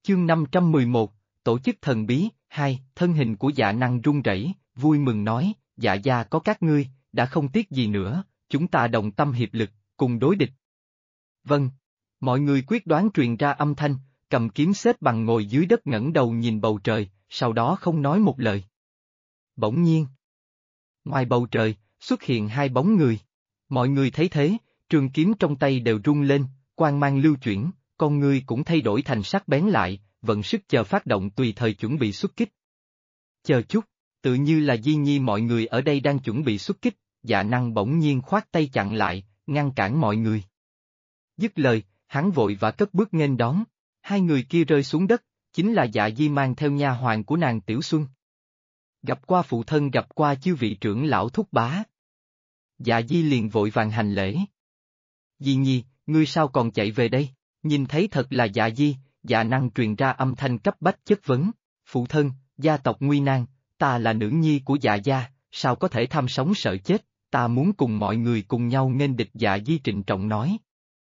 Chương 511, Tổ chức thần bí, 2, thân hình của Dạ Năng run rẩy, vui mừng nói, Dạ gia có các ngươi, đã không tiếc gì nữa, chúng ta đồng tâm hiệp lực, cùng đối địch. Vâng. Mọi người quyết đoán truyền ra âm thanh, cầm kiếm xếp bằng ngồi dưới đất ngẩng đầu nhìn bầu trời, sau đó không nói một lời. Bỗng nhiên, ngoài bầu trời, xuất hiện hai bóng người. Mọi người thấy thế, trường kiếm trong tay đều rung lên, quang mang lưu chuyển, con ngươi cũng thay đổi thành sắc bén lại, vận sức chờ phát động tùy thời chuẩn bị xuất kích. Chờ chút, tự như là Di Nhi mọi người ở đây đang chuẩn bị xuất kích, Dạ Năng bỗng nhiên khoát tay chặn lại, ngăn cản mọi người. Dứt lời, hắn vội và cất bước nghênh đón, hai người kia rơi xuống đất, chính là Dạ Di mang theo nha hoàn của nàng Tiểu Xuân. Gặp qua phụ thân, gặp qua chư vị trưởng lão thúc bá. Dạ Di liền vội vàng hành lễ. Di Nhi, ngươi sao còn chạy về đây? Nhìn thấy thật là Dạ Di, Dạ Năng truyền ra âm thanh cấp bách chất vấn. Phụ thân, gia tộc nguy nan, ta là nữ nhi của Dạ gia, sao có thể tham sống sợ chết, ta muốn cùng mọi người cùng nhau nghênh địch. Dạ Di trịnh trọng nói.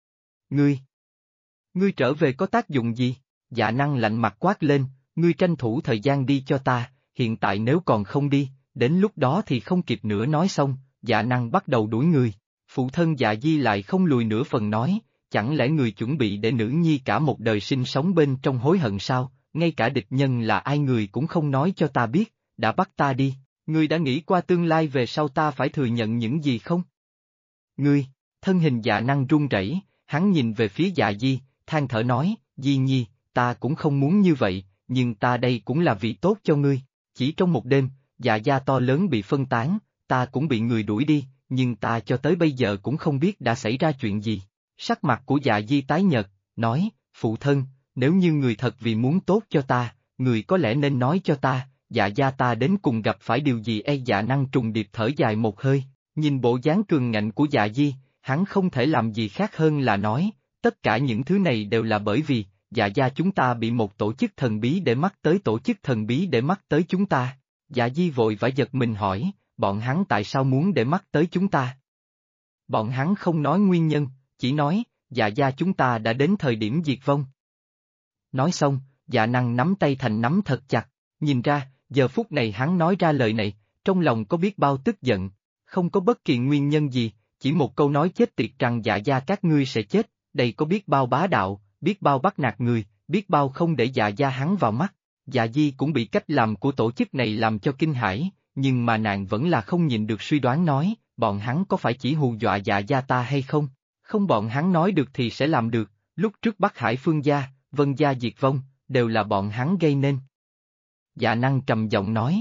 Ngươi trở về có tác dụng gì? Dạ Năng lạnh mặt quát lên, ngươi tranh thủ thời gian đi cho ta, hiện tại nếu còn không đi, đến lúc đó thì không kịp nữa. Nói xong, Dạ Năng bắt đầu đuổi người. Phụ thân Dạ Di lại không lùi nửa phần nói, chẳng lẽ người chuẩn bị để nữ nhi cả một đời sinh sống bên trong hối hận sao, ngay cả địch nhân là ai người cũng không nói cho ta biết, đã bắt ta đi, ngươi đã nghĩ qua tương lai về sau ta phải thừa nhận những gì không? Ngươi, thân hình Dạ Năng run rẩy, hắn nhìn về phía Dạ Di, than thở nói, Di Nhi, ta cũng không muốn như vậy, nhưng ta đây cũng là vì tốt cho ngươi. Chỉ trong một đêm, Dạ gia to lớn bị phân tán, ta cũng bị người đuổi đi, nhưng ta cho tới bây giờ cũng không biết đã xảy ra chuyện gì. Sắc mặt của Dạ Di tái nhợt, nói, phụ thân, nếu như người thật vì muốn tốt cho ta, người có lẽ nên nói cho ta, Dạ gia ta đến cùng gặp phải điều gì. Dạ Năng trùng điệp thở dài một hơi, nhìn bộ dáng cường ngạnh của Dạ Di, hắn không thể làm gì khác hơn là nói, tất cả những thứ này đều là bởi vì, Dạ gia chúng ta bị một tổ chức thần bí để mắt tới. Tổ chức thần bí để mắt tới chúng ta. Dạ Di vội vã giật mình hỏi, bọn hắn tại sao muốn để mắt tới chúng ta? Bọn hắn không nói nguyên nhân, chỉ nói, Dạ gia chúng ta đã đến thời điểm diệt vong. Nói xong, Dạ Năng nắm tay thành nắm thật chặt, nhìn ra, giờ phút này hắn nói ra lời này, trong lòng có biết bao tức giận, không có bất kỳ nguyên nhân gì, chỉ một câu nói chết tiệt rằng Dạ gia các ngươi sẽ chết, đây có biết bao bá đạo, biết bao bắt nạt người, biết bao không để Dạ gia hắn vào mắt. Dạ Di cũng bị cách làm của tổ chức này làm cho kinh hãi, nhưng mà nàng vẫn là không nhịn được suy đoán nói, bọn hắn có phải chỉ hù dọa Dạ gia ta hay không? Không, bọn hắn nói được thì sẽ làm được, lúc trước Bắc Hải Phương gia, Vân gia diệt vong, đều là bọn hắn gây nên. Dạ Năng trầm giọng nói.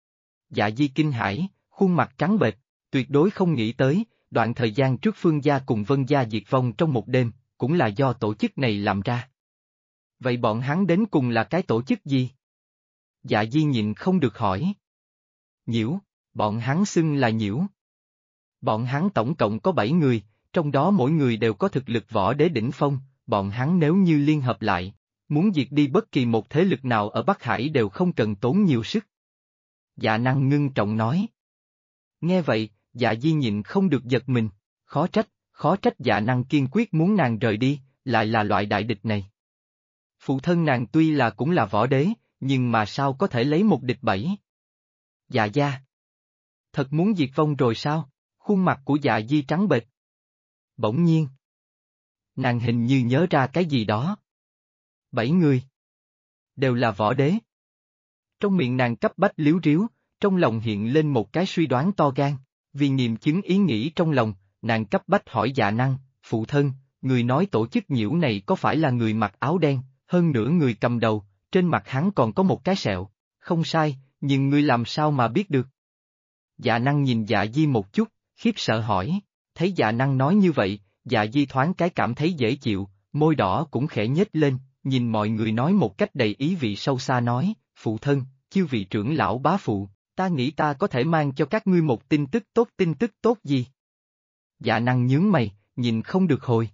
Dạ Di kinh hãi, khuôn mặt trắng bệch, tuyệt đối không nghĩ tới, đoạn thời gian trước Phương gia cùng Vân gia diệt vong trong một đêm, cũng là do tổ chức này làm ra. Vậy bọn hắn đến cùng là cái tổ chức gì? Dạ Di nhịn không được hỏi. Nhiễu, bọn hắn xưng là Nhiễu. Bọn hắn tổng cộng có 7 người, trong đó mỗi người đều có thực lực võ đế đỉnh phong, bọn hắn nếu như liên hợp lại, muốn diệt đi bất kỳ một thế lực nào ở Bắc Hải đều không cần tốn nhiều sức. Dạ Năng ngưng trọng nói. Nghe vậy, Dạ Di nhịn không được giật mình, khó trách Dạ Năng kiên quyết muốn nàng rời đi, lại là loại đại địch này. Phụ thân nàng tuy là cũng là võ đế, nhưng mà sao có thể lấy một địch 7? Dạ gia. Thật muốn diệt vong rồi sao? Khuôn mặt của Dạ Di trắng bệch. Bỗng nhiên, nàng hình như nhớ ra cái gì đó. 7 người. Đều là võ đế. Trong miệng nàng cấp bách liếu riếu, trong lòng hiện lên một cái suy đoán to gan, vì nghiệm chứng ý nghĩ trong lòng, nàng cấp bách hỏi Dạ Năng, phụ thân, người nói tổ chức Nhiễu này có phải là người mặc áo đen, hơn nữa người cầm đầu, trên mặt hắn còn có một cái sẹo, không sai, nhưng ngươi làm sao mà biết được? Dạ Năng nhìn Dạ Di một chút, khiếp sợ hỏi, thấy Dạ Năng nói như vậy, Dạ Di thoáng cái cảm thấy dễ chịu, môi đỏ cũng khẽ nhếch lên, nhìn mọi người nói một cách đầy ý vị sâu xa nói, phụ thân, chư vị trưởng lão bá phụ, ta nghĩ ta có thể mang cho các ngươi một tin tức tốt gì? Dạ Năng nhướng mày, nhìn không được hồi.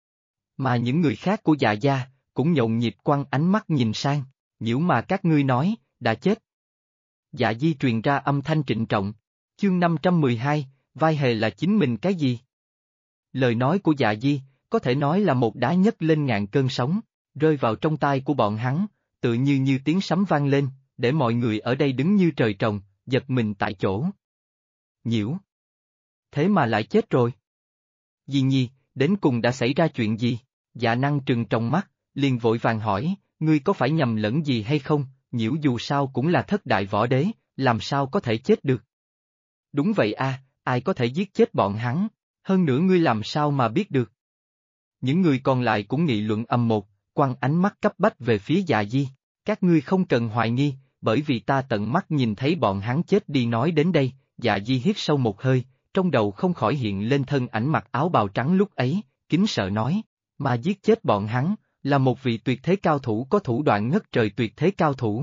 Mà những người khác của Dạ gia, cũng nhộn nhịp quăng ánh mắt nhìn sang, Nhiễu mà các ngươi nói, đã chết. Dạ Di truyền ra âm thanh trịnh trọng, chương 512, vai hề là chính mình cái gì? Lời nói của Dạ Di, có thể nói là một đá nhấc lên ngàn cơn sóng, rơi vào trong tai của bọn hắn, tựa như tiếng sấm vang lên, để mọi người ở đây đứng như trời trồng, giật mình tại chỗ. Nhiễu! Thế mà lại chết rồi. Di Nhi, đến cùng đã xảy ra chuyện gì? Dạ Năng trừng tròng mắt, liền vội vàng hỏi, ngươi có phải nhầm lẫn gì hay không? Nhiễu dù sao cũng là thất đại võ đế, làm sao có thể chết được? Đúng vậy a, ai có thể giết chết bọn hắn? Hơn nữa ngươi làm sao mà biết được? Những người còn lại cũng nghị luận ầm một, quăng ánh mắt cấp bách về phía Dạ Di. Các ngươi không cần hoài nghi, bởi vì ta tận mắt nhìn thấy bọn hắn chết đi. Nói đến đây, Dạ Di hít sâu một hơi, trong đầu không khỏi hiện lên thân ảnh mặc áo bào trắng lúc ấy, kính sợ nói, mà giết chết bọn hắn, là một vị tuyệt thế cao thủ có thủ đoạn ngất trời. Tuyệt thế cao thủ.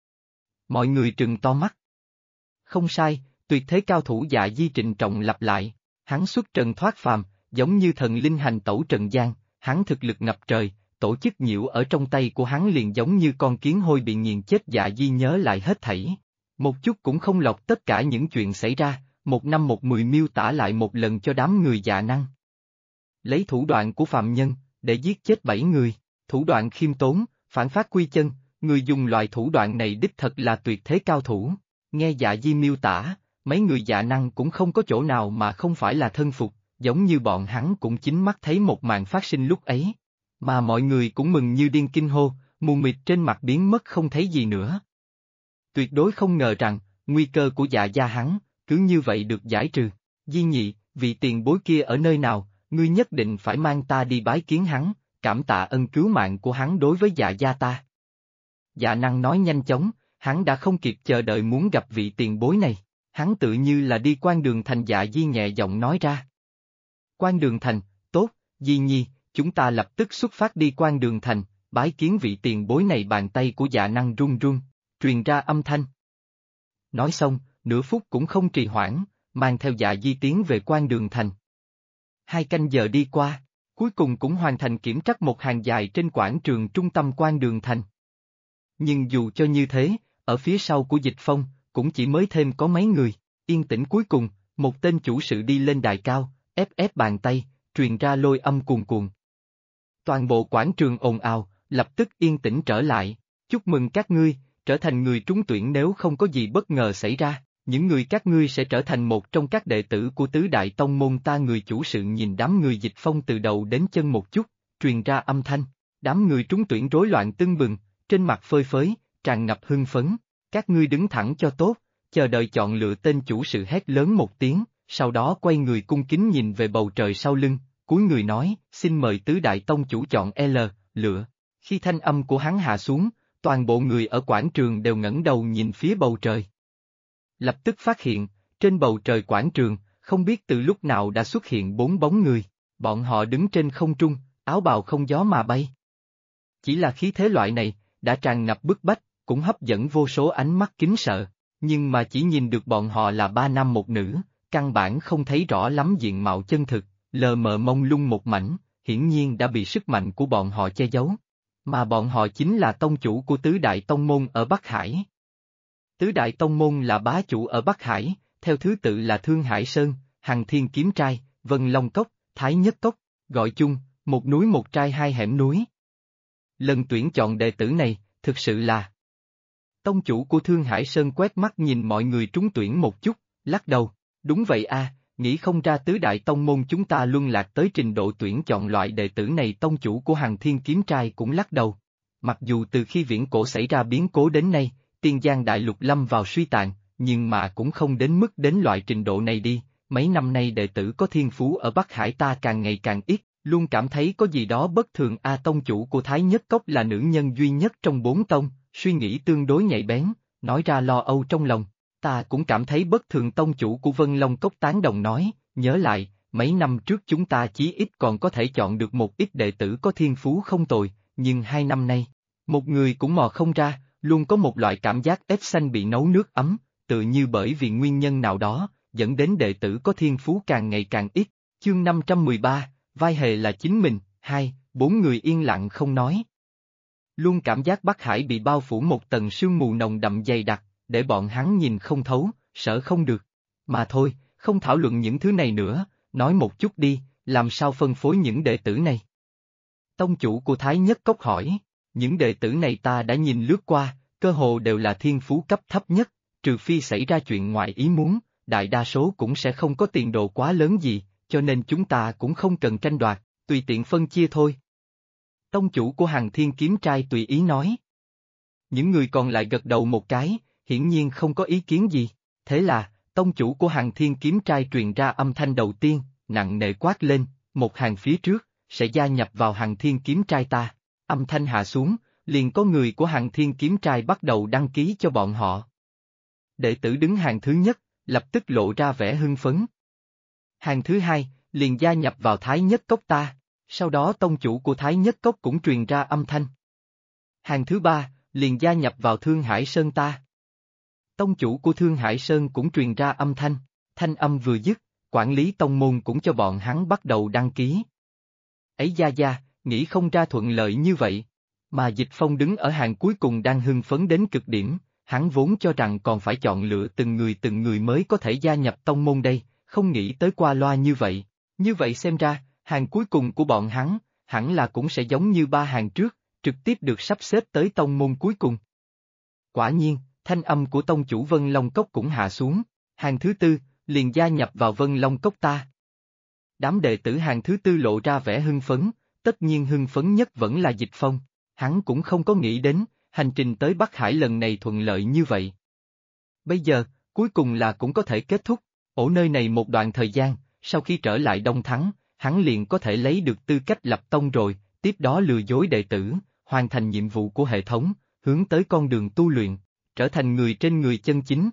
Mọi người trừng to mắt. Không sai, tuyệt thế cao thủ. Dạ Di trịnh trọng lặp lại, hắn xuất trần thoát phàm, giống như thần linh hành tẩu trần gian, hắn thực lực ngập trời, tổ chức nhiễu ở trong tay của hắn liền giống như con kiến hôi bị nghiền chết. Dạ Di nhớ lại hết thảy, một chút cũng không lọt tất cả những chuyện xảy ra, một năm một mười miêu tả lại một lần cho đám người Dạ Năng. Lấy thủ đoạn của phàm nhân, để giết chết 7 người, thủ đoạn khiêm tốn, phản phát quy chân, người dùng loại thủ đoạn này đích thật là tuyệt thế cao thủ. Nghe Dạ Di miêu tả, mấy người Dạ Năng cũng không có chỗ nào mà không phải là thân phục, giống như bọn hắn cũng chính mắt thấy một màn phát sinh lúc ấy. Mà mọi người cũng mừng như điên kinh hô, mù mịt trên mặt biến mất không thấy gì nữa. Tuyệt đối không ngờ rằng, nguy cơ của Dạ gia hắn, cứ như vậy được giải trừ. Di Nhị, vị tiền bối kia ở nơi nào, ngươi nhất định phải mang ta đi bái kiến hắn, cảm tạ ân cứu mạng của hắn đối với Dạ gia ta. Dạ Năng nói nhanh chóng, hắn đã không kịp chờ đợi muốn gặp vị tiền bối này, hắn tự như là đi quan đường thành. Dạ Di nhẹ giọng nói ra. Quan đường thành, tốt, Di Nhi, chúng ta lập tức xuất phát đi quan đường thành, bái kiến vị tiền bối này. Bàn tay của Dạ Năng run run, truyền ra âm thanh. Nói xong, nửa phút cũng không trì hoãn, mang theo Dạ Di tiến về quan đường thành. 2 canh giờ đi qua, cuối cùng cũng hoàn thành kiểm trắc một hàng dài trên quảng trường trung tâm quan đường thành. Nhưng dù cho như thế, ở phía sau của Dịch Phong, cũng chỉ mới thêm có mấy người, yên tĩnh. Cuối cùng, một tên chủ sự đi lên đài cao, ép bàn tay, truyền ra lôi âm cuồn cuộn. Toàn bộ quảng trường ồn ào, lập tức yên tĩnh trở lại. Chúc mừng các ngươi, trở thành người trúng tuyển. Nếu không có gì bất ngờ xảy ra, những người các ngươi sẽ trở thành một trong các đệ tử của tứ đại tông môn ta. Người chủ sự nhìn đám người Dịch Phong từ đầu đến chân một chút, truyền ra âm thanh. Đám người trúng tuyển rối loạn tưng bừng, trên mặt phơi phới, tràn ngập hưng phấn. Các ngươi đứng thẳng cho tốt, chờ đợi chọn lựa. Tên chủ sự hét lớn một tiếng, sau đó quay người cung kính nhìn về bầu trời sau lưng, cúi người nói, xin mời tứ đại tông chủ chọn lựa. Khi thanh âm của hắn hạ xuống, toàn bộ người ở quảng trường đều ngẩng đầu nhìn phía bầu trời. Lập tức phát hiện, trên bầu trời quảng trường, không biết từ lúc nào đã xuất hiện 4 bóng người, bọn họ đứng trên không trung, áo bào không gió mà bay. Chỉ là khí thế loại này, đã tràn ngập bức bách, cũng hấp dẫn vô số ánh mắt kính sợ, nhưng mà chỉ nhìn được bọn họ là 3 nam một nữ, căn bản không thấy rõ lắm diện mạo chân thực, lờ mờ mông lung một mảnh, hiển nhiên đã bị sức mạnh của bọn họ che giấu. Mà bọn họ chính là tông chủ của tứ đại tông môn ở Bắc Hải. Tứ đại tông môn là bá chủ ở Bắc Hải, theo thứ tự là Thương Hải Sơn, Hằng Thiên Kiếm Trai, Vân Long Cốc, Thái Nhất Cốc, gọi chung, một núi một trai hai hẻm núi. Lần tuyển chọn đệ tử này, thực sự là... Tông chủ của Thương Hải Sơn quét mắt nhìn mọi người trúng tuyển một chút, lắc đầu, đúng vậy a, nghĩ không ra tứ đại tông môn chúng ta luân lạc tới trình độ tuyển chọn loại đệ tử này. Tông chủ của Hằng Thiên Kiếm Trai cũng lắc đầu. Mặc dù từ khi viễn cổ xảy ra biến cố đến nay, Tiên Giang Đại Lục lâm vào suy tàn, nhưng mà cũng không đến mức đến loại trình độ này đi. Mấy năm nay đệ tử có thiên phú ở Bắc Hải ta càng ngày càng ít, luôn cảm thấy có gì đó bất thường. Tông chủ của Thái Nhất Cốc là nữ nhân duy nhất trong 4 tông, suy nghĩ tương đối nhạy bén, nói ra lo âu trong lòng. Ta cũng cảm thấy bất thường. Tông chủ của Vân Long Cốc tán đồng nói, nhớ lại, mấy năm trước chúng ta chí ít còn có thể chọn được một ít đệ tử có thiên phú không tồi, nhưng 2 năm nay, một người cũng mò không ra, luôn có một loại cảm giác ếch xanh bị nấu nước ấm, tự như bởi vì nguyên nhân nào đó, dẫn đến đệ tử có thiên phú càng ngày càng ít. Chương 513, vai hề là chính mình. 4 người yên lặng không nói. Luôn cảm giác Bắc Hải bị bao phủ một tầng sương mù nồng đậm dày đặc, để bọn hắn nhìn không thấu, sợ không được. Mà thôi, không thảo luận những thứ này nữa, nói một chút đi, làm sao phân phối những đệ tử này. Tông chủ của Thái Nhất Cốc hỏi, những đệ tử này ta đã nhìn lướt qua, cơ hồ đều là thiên phú cấp thấp nhất, trừ phi xảy ra chuyện ngoài ý muốn, đại đa số cũng sẽ không có tiền đồ quá lớn gì, cho nên chúng ta cũng không cần tranh đoạt, tùy tiện phân chia thôi. Tông chủ của Hằng Thiên Kiếm Trai tùy ý nói. Những người còn lại gật đầu một cái, hiển nhiên không có ý kiến gì, thế là, tông chủ của Hằng Thiên Kiếm Trai truyền ra âm thanh đầu tiên, nặng nề quát lên, một hàng phía trước, sẽ gia nhập vào Hằng Thiên Kiếm Trai ta. Âm thanh hạ xuống, liền có người của Hằng Thiên Kiếm Trai bắt đầu đăng ký cho bọn họ. Đệ tử đứng hàng thứ nhất, lập tức lộ ra vẻ hưng phấn. Hàng thứ hai, liền gia nhập vào Thái Nhất Cốc ta, sau đó tông chủ của Thái Nhất Cốc cũng truyền ra âm thanh. Hàng thứ ba, liền gia nhập vào Thương Hải Sơn ta. Tông chủ của Thương Hải Sơn cũng truyền ra âm thanh, thanh âm vừa dứt, quản lý tông môn cũng cho bọn hắn bắt đầu đăng ký. Ấy gia, nghĩ không ra thuận lợi như vậy, mà Dịch Phong đứng ở hàng cuối cùng đang hưng phấn đến cực điểm, hắn vốn cho rằng còn phải chọn lựa từng người mới có thể gia nhập tông môn đây, không nghĩ tới qua loa như vậy xem ra, hàng cuối cùng của bọn hắn, hẳn là cũng sẽ giống như ba hàng trước, trực tiếp được sắp xếp tới tông môn cuối cùng. Quả nhiên, thanh âm của tông chủ Vân Long Cốc cũng hạ xuống, hàng thứ tư, liền gia nhập vào Vân Long Cốc ta. Đám đệ tử hàng thứ tư lộ ra vẻ hưng phấn, tất nhiên hưng phấn nhất vẫn là Dịch Phong, hắn cũng không có nghĩ đến, hành trình tới Bắc Hải lần này thuận lợi như vậy. Bây giờ, cuối cùng là cũng có thể kết thúc, ở nơi này một đoạn thời gian, sau khi trở lại Đông Thắng, hắn liền có thể lấy được tư cách lập tông rồi, tiếp đó lừa dối đệ tử, hoàn thành nhiệm vụ của hệ thống, hướng tới con đường tu luyện, trở thành người trên người chân chính.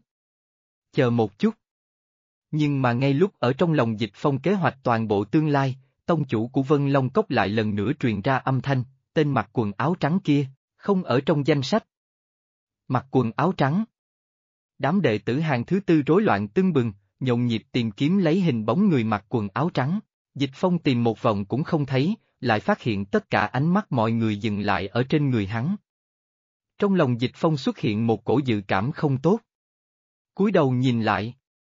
Chờ một chút. Nhưng mà ngay lúc ở trong lòng Dịch Phong kế hoạch toàn bộ tương lai, tông chủ của Vân Long Cốc lại lần nữa truyền ra âm thanh, tên mặc quần áo trắng kia, không ở trong danh sách. Mặc quần áo trắng. Đám đệ tử hàng thứ tư rối loạn tưng bừng, nhộn nhịp tìm kiếm lấy hình bóng người mặc quần áo trắng. Dịch Phong tìm một vòng cũng không thấy, lại phát hiện tất cả ánh mắt mọi người dừng lại ở trên người hắn. Trong lòng Dịch Phong xuất hiện một cổ dự cảm không tốt. Cúi đầu nhìn lại.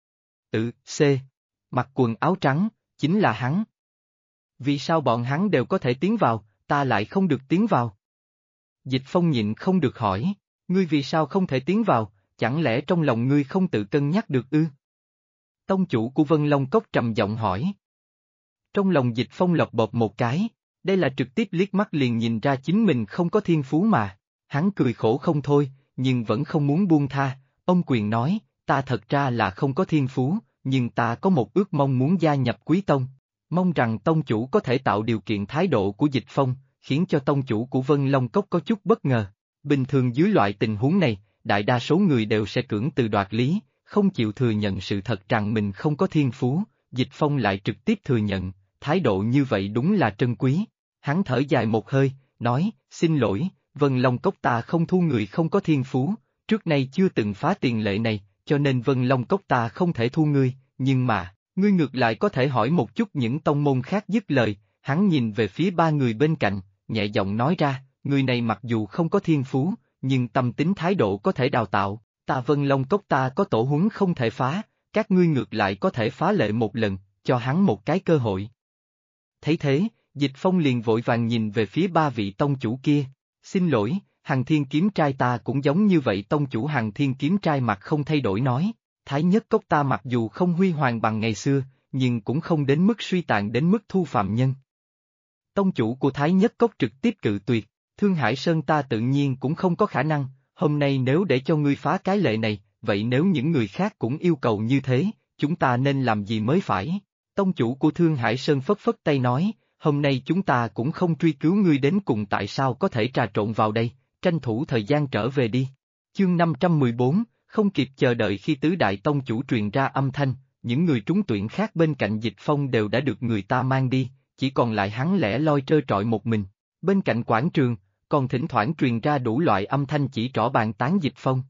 Mặc quần áo trắng, chính là hắn. Vì sao bọn hắn đều có thể tiến vào, ta lại không được tiến vào? Dịch Phong nhịn không được hỏi, ngươi vì sao không thể tiến vào, chẳng lẽ trong lòng ngươi không tự cân nhắc được ư? Tông chủ của Vân Long Cốc trầm giọng hỏi. Trong lòng Dịch Phong lọc bộp một cái, đây là trực tiếp liếc mắt liền nhìn ra chính mình không có thiên phú mà, hắn cười khổ không thôi, nhưng vẫn không muốn buông tha, ông Quyền nói, ta thật ra là không có thiên phú, nhưng ta có một ước mong muốn gia nhập Quý Tông, mong rằng tông chủ có thể tạo điều kiện. Thái độ của Dịch Phong, khiến cho tông chủ của Vân Long Cốc có chút bất ngờ, bình thường dưới loại tình huống này, đại đa số người đều sẽ cưỡng từ đoạt lý, không chịu thừa nhận sự thật rằng mình không có thiên phú, Dịch Phong lại trực tiếp thừa nhận, thái độ như vậy đúng là trân quý. Hắn thở dài một hơi, nói, xin lỗi, Vân Long Cốc ta không thu người không có thiên phú, trước nay chưa từng phá tiền lệ này, cho nên Vân Long Cốc ta không thể thu ngươi, nhưng mà, ngươi ngược lại có thể hỏi một chút những tông môn khác. Dứt lời, hắn nhìn về phía ba người bên cạnh, nhẹ giọng nói ra, người này mặc dù không có thiên phú, nhưng tâm tính thái độ có thể đào tạo, ta Vân Long Cốc ta có tổ huấn không thể phá, các ngươi ngược lại có thể phá lệ một lần, cho hắn một cái cơ hội. Thấy thế, Dịch Phong liền vội vàng nhìn về phía ba vị tông chủ kia, xin lỗi, Hằng Thiên Kiếm Trai ta cũng giống như vậy. Tông chủ Hằng Thiên Kiếm Trai mặt không thay đổi nói, Thái Nhất Cốc ta mặc dù không huy hoàng bằng ngày xưa, nhưng cũng không đến mức suy tàn đến mức thu phạm nhân. Tông chủ của Thái Nhất Cốc trực tiếp cự tuyệt, Thương Hải Sơn ta tự nhiên cũng không có khả năng, hôm nay nếu để cho ngươi phá cái lệ này, vậy nếu những người khác cũng yêu cầu như thế, chúng ta nên làm gì mới phải? Tông chủ của Thương Hải Sơn phất phất tay nói, hôm nay chúng ta cũng không truy cứu ngươi đến cùng tại sao có thể trà trộn vào đây, tranh thủ thời gian trở về đi. Chương 514, không kịp chờ đợi khi tứ đại tông chủ truyền ra âm thanh, những người trúng tuyển khác bên cạnh Dịch Phong đều đã được người ta mang đi, chỉ còn lại hắn lẻ loi trơ trọi một mình. Bên cạnh quảng trường, còn thỉnh thoảng truyền ra đủ loại âm thanh chỉ trỏ bàn tán Dịch Phong.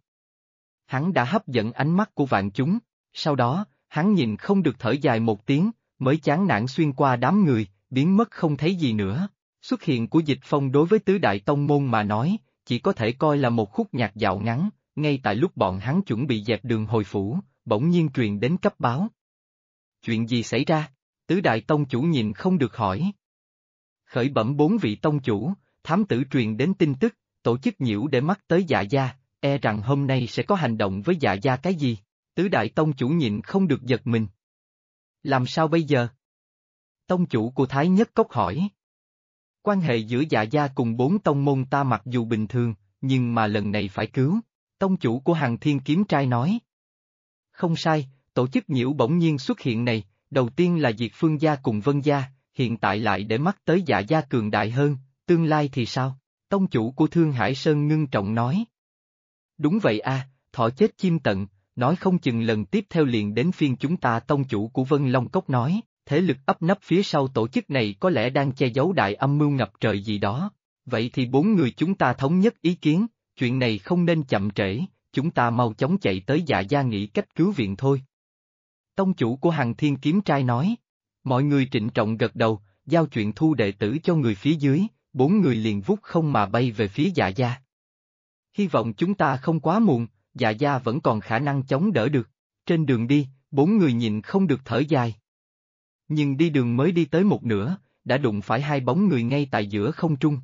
Hắn đã hấp dẫn ánh mắt của vạn chúng, sau đó, hắn nhìn không được thở dài một tiếng, mới chán nản xuyên qua đám người, biến mất không thấy gì nữa. Xuất hiện của Dịch Phong đối với tứ đại tông môn mà nói, chỉ có thể coi là một khúc nhạc dạo ngắn, ngay tại lúc bọn hắn chuẩn bị dẹp đường hồi phủ, bỗng nhiên truyền đến cấp báo. Chuyện gì xảy ra? Tứ đại tông chủ nhìn không được hỏi. Khởi bẩm 4 vị tông chủ, thám tử truyền đến tin tức, tổ chức nhiễu để mắt tới Dạ gia, e rằng hôm nay sẽ có hành động với Dạ gia cái gì. Tứ đại tông chủ nhịn không được giật mình. Làm sao bây giờ? Tông chủ của Thái Nhất Cốc hỏi. Quan hệ giữa Dạ gia cùng 4 tông môn ta mặc dù bình thường, nhưng mà lần này phải cứu. Tông chủ của Hằng Thiên Kiếm Trai nói. Không sai, tổ chức nhiễu bỗng nhiên xuất hiện này, đầu tiên là diệt Phương gia cùng Vân gia, hiện tại lại để mắt tới Dạ gia cường đại hơn, tương lai thì sao? Tông chủ của Thương Hải Sơn ngưng trọng nói. Đúng vậy a, thỏ chết chim tận, nói không chừng lần tiếp theo liền đến phiên chúng ta. Tông chủ của Vân Long Cốc nói, thế lực ấp nấp phía sau tổ chức này có lẽ đang che giấu đại âm mưu ngập trời gì đó. Vậy thì 4 người chúng ta thống nhất ý kiến, chuyện này không nên chậm trễ, chúng ta mau chóng chạy tới Dạ gia nghĩ cách cứu viện thôi. Tông chủ của Hằng Thiên Kiếm Trai nói. Mọi người trịnh trọng gật đầu, giao chuyện thu đệ tử cho người phía dưới, 4 người liền vút không mà bay về phía Dạ gia. Hy vọng chúng ta không quá muộn, Dạ gia vẫn còn khả năng chống đỡ được. Trên đường đi, 4 người nhịn không được thở dài. Nhưng đi đường mới đi tới một nửa, đã đụng phải 2 bóng người ngay tại giữa không trung.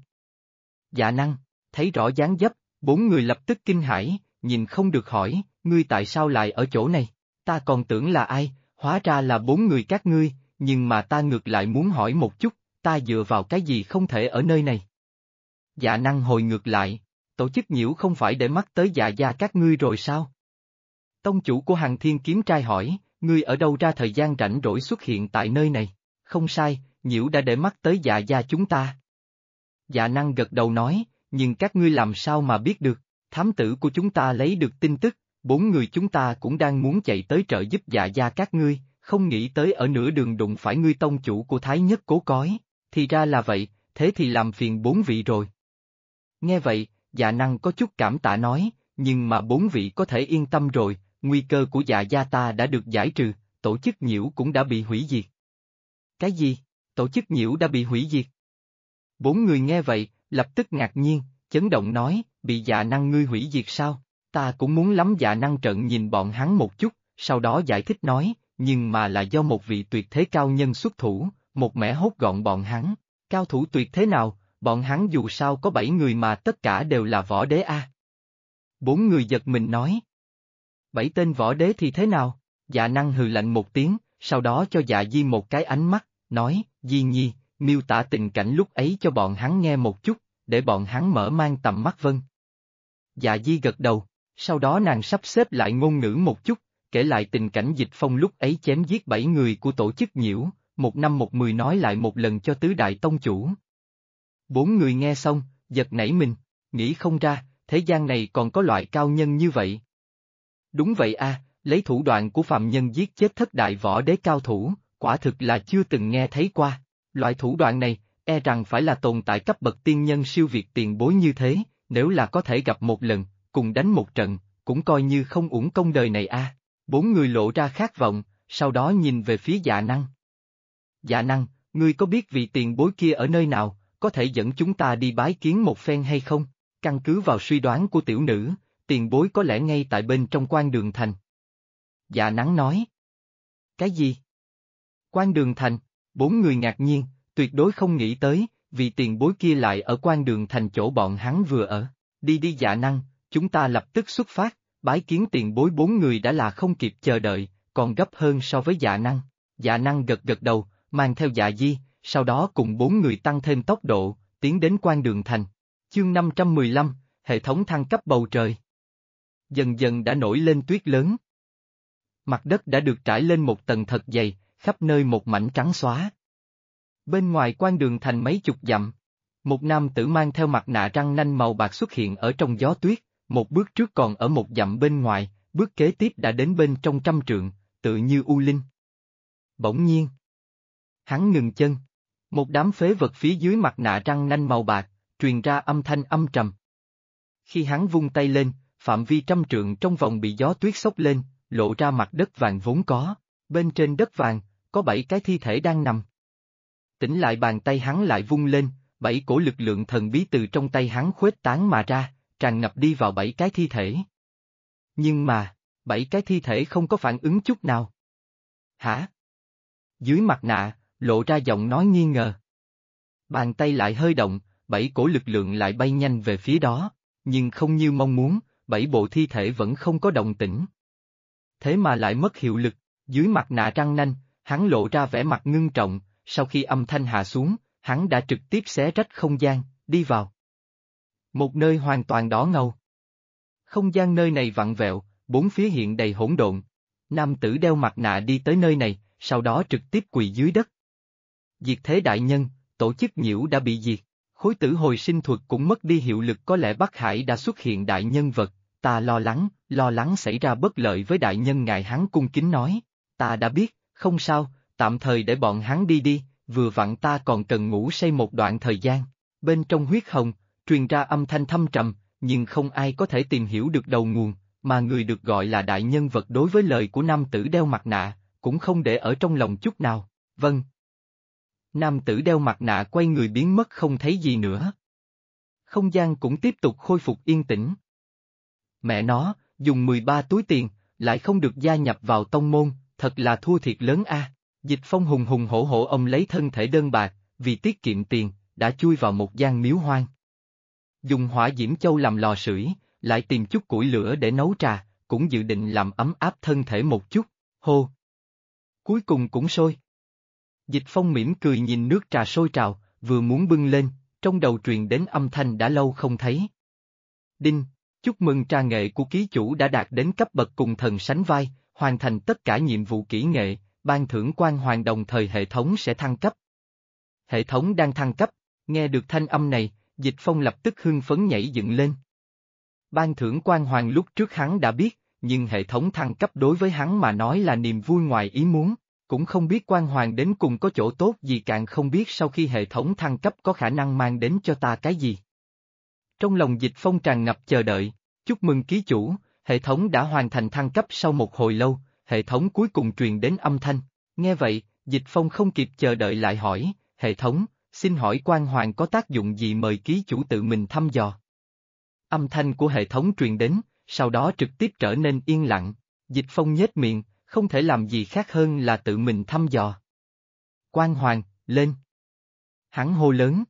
Dạ Năng, thấy rõ dáng dấp, 4 người lập tức kinh hãi, nhìn không được hỏi, ngươi tại sao lại ở chỗ này? Ta còn tưởng là ai, hóa ra là 4 người các ngươi, nhưng mà ta ngược lại muốn hỏi một chút, ta dựa vào cái gì không thể ở nơi này? Dạ Năng hồi ngược lại, tổ chức nhiễu không phải để mắt tới Dạ gia các ngươi rồi sao? Tông chủ của Hằng Thiên Kiếm Trai hỏi, ngươi ở đâu ra thời gian rảnh rỗi xuất hiện tại nơi này? Không sai, nhiễu đã để mắt tới Dạ gia chúng ta. Dạ Năng gật đầu nói, nhưng các ngươi làm sao mà biết được? Thám tử của chúng ta lấy được tin tức, 4 người chúng ta cũng đang muốn chạy tới trợ giúp Dạ gia các ngươi, không nghĩ tới ở nửa đường đụng phải ngươi. Tông chủ của Thái Nhất Cố cói, thì ra là vậy, thế thì làm phiền 4 vị rồi. Nghe vậy, Dạ Năng có chút cảm tạ nói, nhưng mà 4 vị có thể yên tâm rồi, nguy cơ của Dạ gia ta đã được giải trừ, tổ chức nhiễu cũng đã bị hủy diệt. Cái gì? Tổ chức nhiễu đã bị hủy diệt? 4 người nghe vậy, lập tức ngạc nhiên, chấn động nói, bị Dạ Năng ngươi hủy diệt sao? Ta cũng muốn lắm. Dạ Năng trợn nhìn bọn hắn một chút, sau đó giải thích nói, nhưng mà là do một vị tuyệt thế cao nhân xuất thủ, một mẻ hốt gọn bọn hắn. Cao thủ tuyệt thế nào, bọn hắn dù sao có 7 người mà tất cả đều là võ đế a. 4 người giật mình nói. 7 tên võ đế thì thế nào? Dạ Năng hừ lạnh một tiếng, sau đó cho Dạ Di một cái ánh mắt, nói, Di Nhi, miêu tả tình cảnh lúc ấy cho bọn hắn nghe một chút, để bọn hắn mở mang tầm mắt. Vâng. Dạ Di gật đầu, sau đó nàng sắp xếp lại ngôn ngữ một chút, kể lại tình cảnh Dịch Phong lúc ấy chém giết 7 người của tổ chức nhiễu, 1 năm 1 10 nói lại một lần cho tứ đại tông chủ. 4 người nghe xong, giật nảy mình, nghĩ không ra, thế gian này còn có loại cao nhân như vậy. Đúng vậy a, lấy thủ đoạn của phàm nhân giết chết thất đại võ đế cao thủ, quả thực là chưa từng nghe thấy qua. Loại thủ đoạn này, e rằng phải là tồn tại cấp bậc tiên nhân siêu việt tiền bối như thế, nếu là có thể gặp một lần, cùng đánh một trận, cũng coi như không uổng công đời này a. 4 người lộ ra khát vọng, sau đó nhìn về phía Dạ Năng. Dạ Năng, ngươi có biết vị tiền bối kia ở nơi nào, có thể dẫn chúng ta đi bái kiến một phen hay không? Căn cứ vào suy đoán của tiểu nữ, tiền bối có lẽ ngay tại bên trong Quan Đường Thành. Dạ Nắng nói. Cái gì? Quan Đường Thành? 4 người ngạc nhiên, tuyệt đối không nghĩ tới, vì tiền bối kia lại ở Quan Đường Thành chỗ bọn hắn vừa ở. Đi đi Dạ Năng, chúng ta lập tức xuất phát, bái kiến tiền bối. 4 người đã là không kịp chờ đợi, còn gấp hơn so với Dạ Năng. Dạ Năng gật gật đầu, mang theo Dạ Di, sau đó cùng 4 người tăng thêm tốc độ, tiến đến Quan Đường Thành. Chương 515, hệ thống thăng cấp bầu trời. Dần dần đã nổi lên tuyết lớn. Mặt đất đã được trải lên một tầng thật dày, khắp nơi một mảnh trắng xóa. Bên ngoài Quan Đường Thành mấy chục dặm, một nam tử mang theo mặt nạ răng nanh màu bạc xuất hiện ở trong gió tuyết, một bước trước còn ở một dặm bên ngoài, bước kế tiếp đã đến bên trong 100 trượng, tự như U Linh. Bỗng nhiên, hắn ngừng chân. Một đám phế vật phía dưới mặt nạ răng nanh màu bạc, truyền ra âm thanh âm trầm. Khi hắn vung tay lên, phạm vi 100 trượng trong vòng bị gió tuyết xốc lên, lộ ra mặt đất vàng vốn có. Bên trên đất vàng, có 7 cái thi thể đang nằm. Tỉnh lại bàn tay hắn lại vung lên, 7 cổ lực lượng thần bí từ trong tay hắn khuếch tán mà ra, tràn ngập đi vào 7 cái thi thể. Nhưng mà, 7 cái thi thể không có phản ứng chút nào. Hả? Dưới mặt nạ, lộ ra giọng nói nghi ngờ. Bàn tay lại hơi động, 7 cổ lực lượng lại bay nhanh về phía đó, nhưng không như mong muốn, 7 bộ thi thể vẫn không có động tĩnh. Thế mà lại mất hiệu lực, dưới mặt nạ răng nanh, hắn lộ ra vẻ mặt ngưng trọng, sau khi âm thanh hạ xuống, hắn đã trực tiếp xé rách không gian, đi vào. Một nơi hoàn toàn đỏ ngầu. Không gian nơi này vặn vẹo, bốn phía hiện đầy hỗn độn. Nam tử đeo mặt nạ đi tới nơi này, sau đó trực tiếp quỳ dưới đất. Diệt thế đại nhân, tổ chức nhiễu đã bị diệt. Khối tử hồi sinh thuật cũng mất đi hiệu lực, có lẽ Bắc Hải đã xuất hiện đại nhân vật, ta lo lắng xảy ra bất lợi với đại nhân ngài, hắn cung kính nói. Ta đã biết, không sao, tạm thời để bọn hắn đi đi, vừa vặn ta còn cần ngủ say một đoạn thời gian. Bên trong huyết hồng, truyền ra âm thanh thâm trầm, nhưng không ai có thể tìm hiểu được đầu nguồn, mà người được gọi là đại nhân vật đối với lời của nam tử đeo mặt nạ, cũng không để ở trong lòng chút nào. Vâng. Nam tử đeo mặt nạ quay người biến mất không thấy gì nữa. Không gian cũng tiếp tục khôi phục yên tĩnh. Mẹ nó, dùng 13 túi tiền, lại không được gia nhập vào tông môn, thật là thua thiệt lớn a. Dịch Phong hùng hùng hổ hổ ông lấy thân thể đơn bạc, vì tiết kiệm tiền, đã chui vào một gian miếu hoang. Dùng hỏa diễm châu làm lò sưởi, lại tìm chút củi lửa để nấu trà, cũng dự định làm ấm áp thân thể một chút, hô. Cuối cùng cũng sôi. Dịch Phong mỉm cười nhìn nước trà sôi trào, vừa muốn bưng lên, trong đầu truyền đến âm thanh đã lâu không thấy. Đinh, chúc mừng trà nghệ của ký chủ đã đạt đến cấp bậc cùng thần sánh vai, hoàn thành tất cả nhiệm vụ kỹ nghệ, ban thưởng quan hoàng đồng thời hệ thống sẽ thăng cấp. Hệ thống đang thăng cấp, nghe được thanh âm này, Dịch Phong lập tức hưng phấn nhảy dựng lên. Ban thưởng quan hoàng lúc trước hắn đã biết, nhưng hệ thống thăng cấp đối với hắn mà nói là niềm vui ngoài ý muốn, cũng không biết quan hoàng đến cùng có chỗ tốt gì, càng không biết sau khi hệ thống thăng cấp có khả năng mang đến cho ta cái gì. Trong lòng Dịch Phong tràn ngập chờ đợi, chúc mừng ký chủ, hệ thống đã hoàn thành thăng cấp. Sau một hồi lâu, hệ thống cuối cùng truyền đến âm thanh, nghe vậy, Dịch Phong không kịp chờ đợi lại hỏi, hệ thống, xin hỏi quan hoàng có tác dụng gì, mời ký chủ tự mình thăm dò. Âm thanh của hệ thống truyền đến, sau đó trực tiếp trở nên yên lặng, Dịch Phong nhếch miệng, không thể làm gì khác hơn là tự mình thăm dò. Quan hoàng, lên. Hắn hô lớn.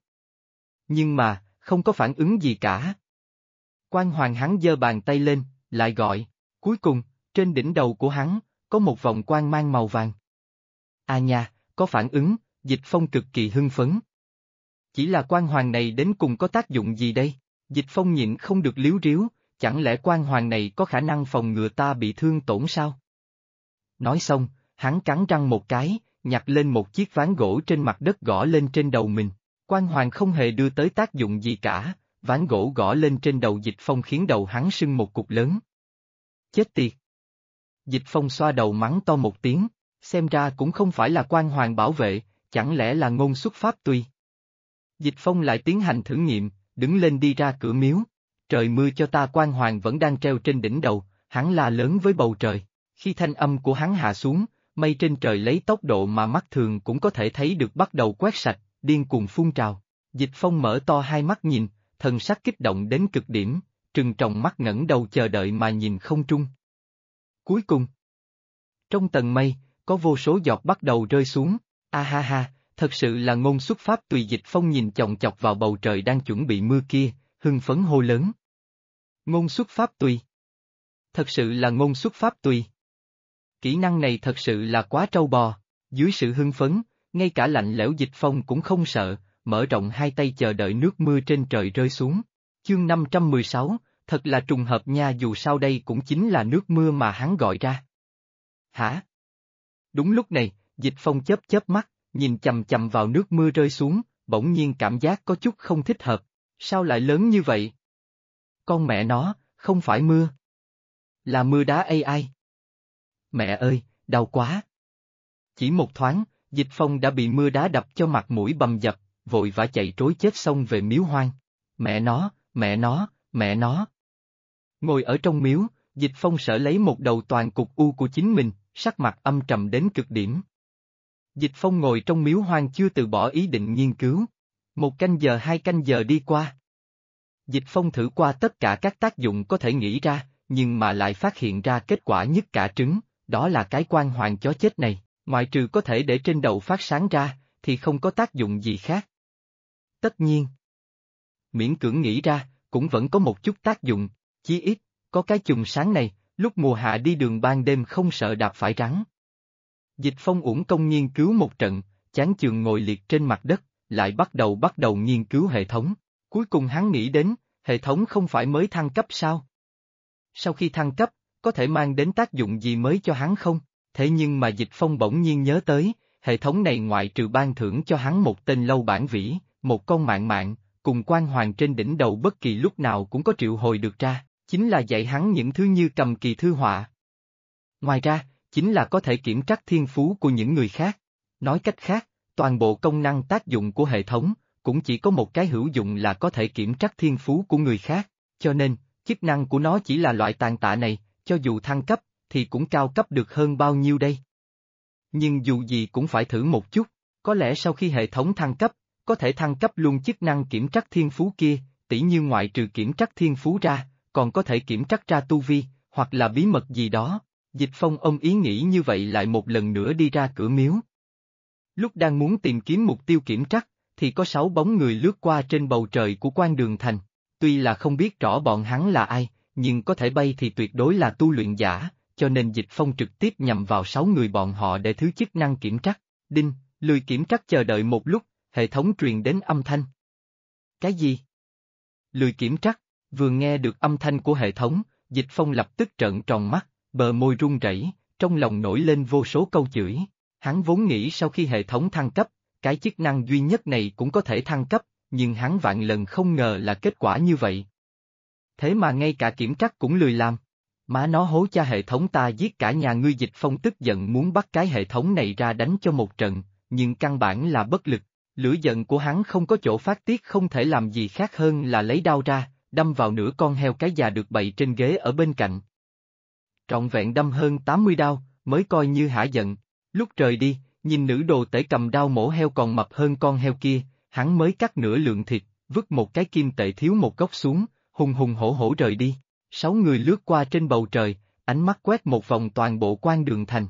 Nhưng mà, không có phản ứng gì cả. Quan hoàng hắn giơ bàn tay lên, lại gọi, cuối cùng, trên đỉnh đầu của hắn, có một vòng quang mang màu vàng. À nha, có phản ứng, Dịch Phong cực kỳ hưng phấn. Chỉ là quan hoàng này đến cùng có tác dụng gì đây? Dịch Phong nhịn không được liếu riếu, chẳng lẽ quan hoàng này có khả năng phòng ngừa ta bị thương tổn sao? Nói xong, hắn cắn răng một cái, nhặt lên một chiếc ván gỗ trên mặt đất gõ lên trên đầu mình. Quan hoàng không hề đưa tới tác dụng gì cả, ván gỗ gõ lên trên đầu Dịch Phong khiến đầu hắn sưng một cục lớn. Chết tiệt! Dịch Phong xoa đầu mắng to một tiếng, xem ra cũng không phải là quan hoàng bảo vệ, chẳng lẽ là ngôn xuất pháp tùy. Dịch Phong lại tiến hành thử nghiệm, đứng lên đi ra cửa miếu. Trời mưa cho ta, quan hoàng vẫn đang treo trên đỉnh đầu, hắn la lớn với bầu trời. Khi thanh âm của hắn hạ xuống, mây trên trời lấy tốc độ mà mắt thường cũng có thể thấy được bắt đầu quét sạch, điên cuồng phun trào. Dịch Phong mở to hai mắt nhìn, thần sắc kích động đến cực điểm, trừng tròng mắt ngẩng đầu chờ đợi mà nhìn không trung. Cuối cùng, trong tầng mây, có vô số giọt bắt đầu rơi xuống, a ha ha, thật sự là ngôn xuất pháp tùy. Dịch Phong nhìn chòng chọc vào bầu trời đang chuẩn bị mưa kia, hưng phấn hô lớn. Ngôn xuất pháp tùy. Thật sự là ngôn xuất pháp tùy. Kỹ năng này thật sự là quá trâu bò, dưới sự hưng phấn, ngay cả lạnh lẽo Dịch Phong cũng không sợ, mở rộng hai tay chờ đợi nước mưa trên trời rơi xuống. Chương 516, thật là trùng hợp nha, dù sao đây cũng chính là nước mưa mà hắn gọi ra. Hả? Đúng lúc này, Dịch Phong chớp chớp mắt, nhìn chằm chằm vào nước mưa rơi xuống, bỗng nhiên cảm giác có chút không thích hợp, sao lại lớn như vậy? Con mẹ nó, không phải mưa. Là mưa đá AI. Mẹ ơi, đau quá. Chỉ một thoáng, Dịch Phong đã bị mưa đá đập cho mặt mũi bầm dập, vội vã chạy trối chết xong về miếu hoang. Mẹ nó, mẹ nó, mẹ nó. Ngồi ở trong miếu, Dịch Phong sợ lấy một đầu toàn cục u của chính mình, sắc mặt âm trầm đến cực điểm. Dịch Phong ngồi trong miếu hoang chưa từ bỏ ý định nghiên cứu. 1 canh giờ 2 canh giờ đi qua. Dịch Phong thử qua tất cả các tác dụng có thể nghĩ ra, nhưng mà lại phát hiện ra kết quả nhất cả trứng, đó là cái quan hoàng chó chết này, ngoại trừ có thể để trên đầu phát sáng ra, thì không có tác dụng gì khác. Tất nhiên. Miễn cưỡng nghĩ ra, cũng vẫn có một chút tác dụng, chí ít, có cái chùm sáng này, lúc mùa hạ đi đường ban đêm không sợ đạp phải rắn. Dịch Phong uổng công nghiên cứu một trận, chán chường ngồi liệt trên mặt đất, lại bắt đầu nghiên cứu hệ thống. Cuối cùng hắn nghĩ đến, hệ thống không phải mới thăng cấp sao? Sau khi thăng cấp, có thể mang đến tác dụng gì mới cho hắn không? Thế nhưng mà Dịch Phong bỗng nhiên nhớ tới, hệ thống này ngoại trừ ban thưởng cho hắn một tên lâu bản vĩ, một con mạng mạng, cùng quan hoàng trên đỉnh đầu bất kỳ lúc nào cũng có triệu hồi được ra, chính là dạy hắn những thứ như cầm kỳ thư họa. Ngoài ra, chính là có thể kiểm trắc thiên phú của những người khác. Nói cách khác, toàn bộ công năng tác dụng của hệ thống, cũng chỉ có một cái hữu dụng là có thể kiểm trắc thiên phú của người khác, cho nên, chức năng của nó chỉ là loại tàn tạ này, cho dù thăng cấp, thì cũng cao cấp được hơn bao nhiêu đây. Nhưng dù gì cũng phải thử một chút, có lẽ sau khi hệ thống thăng cấp, có thể thăng cấp luôn chức năng kiểm trắc thiên phú kia, tỉ như ngoại trừ kiểm trắc thiên phú ra, còn có thể kiểm trắc ra tu vi, hoặc là bí mật gì đó. Dịch Phong ôm ý nghĩ như vậy lại một lần nữa đi ra cửa miếu. Lúc đang muốn tìm kiếm mục tiêu kiểm trắc, thì có 6 bóng người lướt qua trên bầu trời của quan đường thành. Tuy là không biết rõ bọn hắn là ai, nhưng có thể bay thì tuyệt đối là tu luyện giả, cho nên Dịch Phong trực tiếp nhằm vào 6 người bọn họ để thứ chức năng kiểm trắc. Đinh, lười kiểm trắc chờ đợi một lúc, hệ thống truyền đến âm thanh. Cái gì? Lười kiểm trắc, vừa nghe được âm thanh của hệ thống, Dịch Phong lập tức trợn tròn mắt, bờ môi run rẩy, trong lòng nổi lên vô số câu chửi. Hắn vốn nghĩ sau khi hệ thống thăng cấp, cái chức năng duy nhất này cũng có thể thăng cấp, nhưng hắn vạn lần không ngờ là kết quả như vậy. Thế mà ngay cả kiểm trắc cũng lười làm. Má nó hố cha hệ thống ta giết cả nhà ngươi. Dịch Phong tức giận muốn bắt cái hệ thống này ra đánh cho một trận, nhưng căn bản là bất lực. Lửa giận của hắn không có chỗ phát tiết, không thể làm gì khác hơn là lấy đao ra, đâm vào nửa con heo cái già được bày trên ghế ở bên cạnh. Trọn vẹn đâm hơn 80 đao, mới coi như hả giận. Lúc rời đi, nhìn nữ đồ tể cầm đao mổ heo còn mập hơn con heo kia, hắn mới cắt nửa lượng thịt, vứt một cái kim tệ thiếu một góc xuống, hùng hùng hổ hổ rời đi. 6 người lướt qua trên bầu trời, ánh mắt quét một vòng toàn bộ quan đường thành.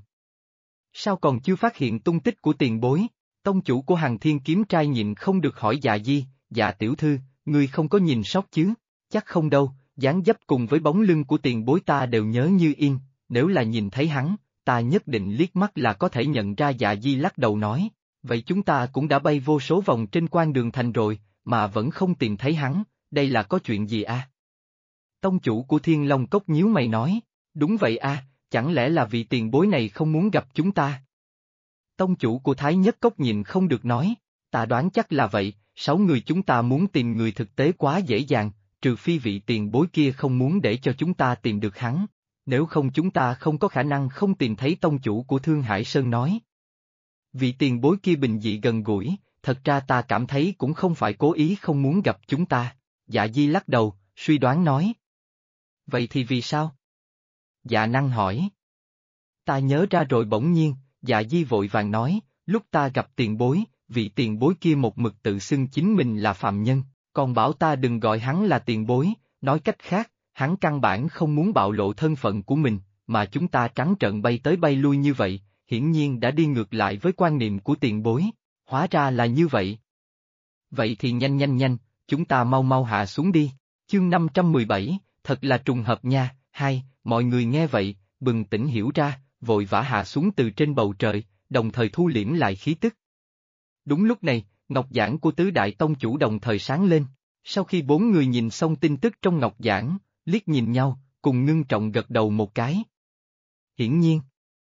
Sao còn chưa phát hiện tung tích của tiền bối? Tông chủ của Hằng Thiên Kiếm Trai nhịn không được hỏi Dạ Di, Dạ tiểu thư, ngươi không có nhìn sót chứ? Chắc không đâu, dáng dấp cùng với bóng lưng của tiền bối ta đều nhớ như in, nếu là nhìn thấy hắn, ta nhất định liếc mắt là có thể nhận ra. Dạ Di lắc đầu nói, vậy chúng ta cũng đã bay vô số vòng trên quan đường thành rồi, mà vẫn không tìm thấy hắn, đây là có chuyện gì à? Tông chủ của Thiên Long Cốc nhíu mày nói, đúng vậy à, chẳng lẽ là vị tiền bối này không muốn gặp chúng ta? Tông chủ của Thái Nhất Cốc nhìn không được nói, ta đoán chắc là vậy, 6 người chúng ta muốn tìm người thực tế quá dễ dàng, trừ phi vị tiền bối kia không muốn để cho chúng ta tìm được hắn, nếu không chúng ta không có khả năng không tìm thấy. Tông chủ của Thương Hải Sơn nói. Vị tiền bối kia bình dị gần gũi, thật ra ta cảm thấy cũng không phải cố ý không muốn gặp chúng ta. Dạ Di lắc đầu, suy đoán nói. Vậy thì vì sao? Dạ Năng hỏi. Ta nhớ ra rồi. Bỗng nhiên, Dạ Di vội vàng nói, lúc ta gặp tiền bối, vị tiền bối kia một mực tự xưng chính mình là phạm nhân, còn bảo ta đừng gọi hắn là tiền bối, nói cách khác, hắn căn bản không muốn bạo lộ thân phận của mình, mà chúng ta trắng trợn bay tới bay lui như vậy, hiển nhiên đã đi ngược lại với quan niệm của tiền bối, hóa ra là như vậy. Vậy thì nhanh, chúng ta mau mau hạ xuống đi. Chương 517, thật là trùng hợp nha. Mọi người nghe vậy, bừng tỉnh hiểu ra, vội vã hạ xuống từ trên bầu trời, đồng thời thu liễm lại khí tức. Đúng lúc này, ngọc giản của tứ đại tông chủ đồng thời sáng lên. Sau khi 4 người nhìn xong tin tức trong ngọc giản, liếc nhìn nhau, cùng ngưng trọng gật đầu một cái. Hiển nhiên,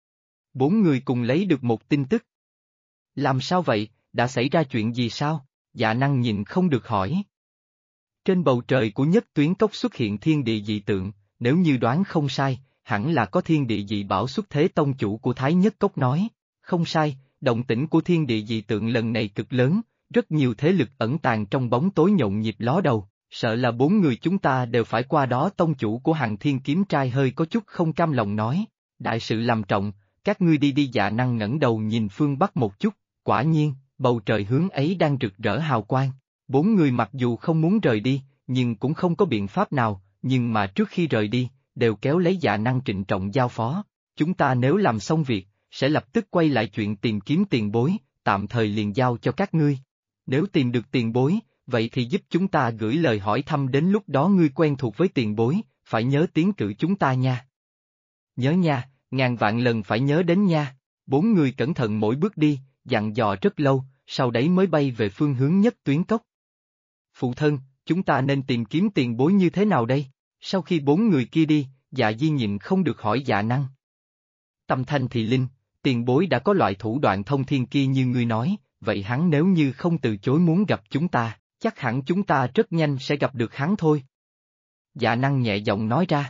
4 người cùng lấy được một tin tức. Làm sao vậy, đã xảy ra chuyện gì sao? Dạ Năng nhìn không được hỏi. Trên bầu trời của Nhất Tuyến Cốc xuất hiện thiên địa dị tượng, nếu như đoán không sai, hẳn là có thiên địa dị bảo xuất thế. Tông chủ của Thái Nhất Cốc nói, không sai, động tĩnh của thiên địa dị tượng lần này cực lớn, rất nhiều thế lực ẩn tàng trong bóng tối nhộn nhịp ló đầu, sợ là 4 người chúng ta đều phải qua đó. Tông chủ của Hằng Thiên Kiếm Trai hơi có chút không cam lòng nói, đại sự làm trọng, các ngươi đi đi. Dạ Năng ngẩng đầu nhìn phương Bắc một chút, quả nhiên, bầu trời hướng ấy đang rực rỡ hào quang. 4 người mặc dù không muốn rời đi, nhưng cũng không có biện pháp nào, nhưng mà trước khi rời đi, đều kéo lấy Dạ Năng trịnh trọng giao phó. Chúng ta nếu làm xong việc, sẽ lập tức quay lại chuyện tìm kiếm tiền bối, tạm thời liền giao cho các ngươi. Nếu tìm được tiền bối, vậy thì giúp chúng ta gửi lời hỏi thăm đến lúc đó ngươi quen thuộc với tiền bối, phải nhớ tiến cử chúng ta nha. Nhớ nha, ngàn vạn lần phải nhớ đến nha. Bốn người cẩn thận mỗi bước đi, dặn dò rất lâu, sau đấy mới bay về phương hướng nhất tuyến cốc. Phụ thân, chúng ta nên tìm kiếm tiền bối như thế nào đây? Sau khi bốn người kia đi, Dạ Di nhịn không được hỏi Dạ Năng. Tâm Thanh thì linh, tiền bối đã có loại thủ đoạn thông thiên kia như ngươi nói, vậy hắn nếu như không từ chối muốn gặp chúng ta, chắc hẳn chúng ta rất nhanh sẽ gặp được hắn thôi. Dạ Năng nhẹ giọng nói ra.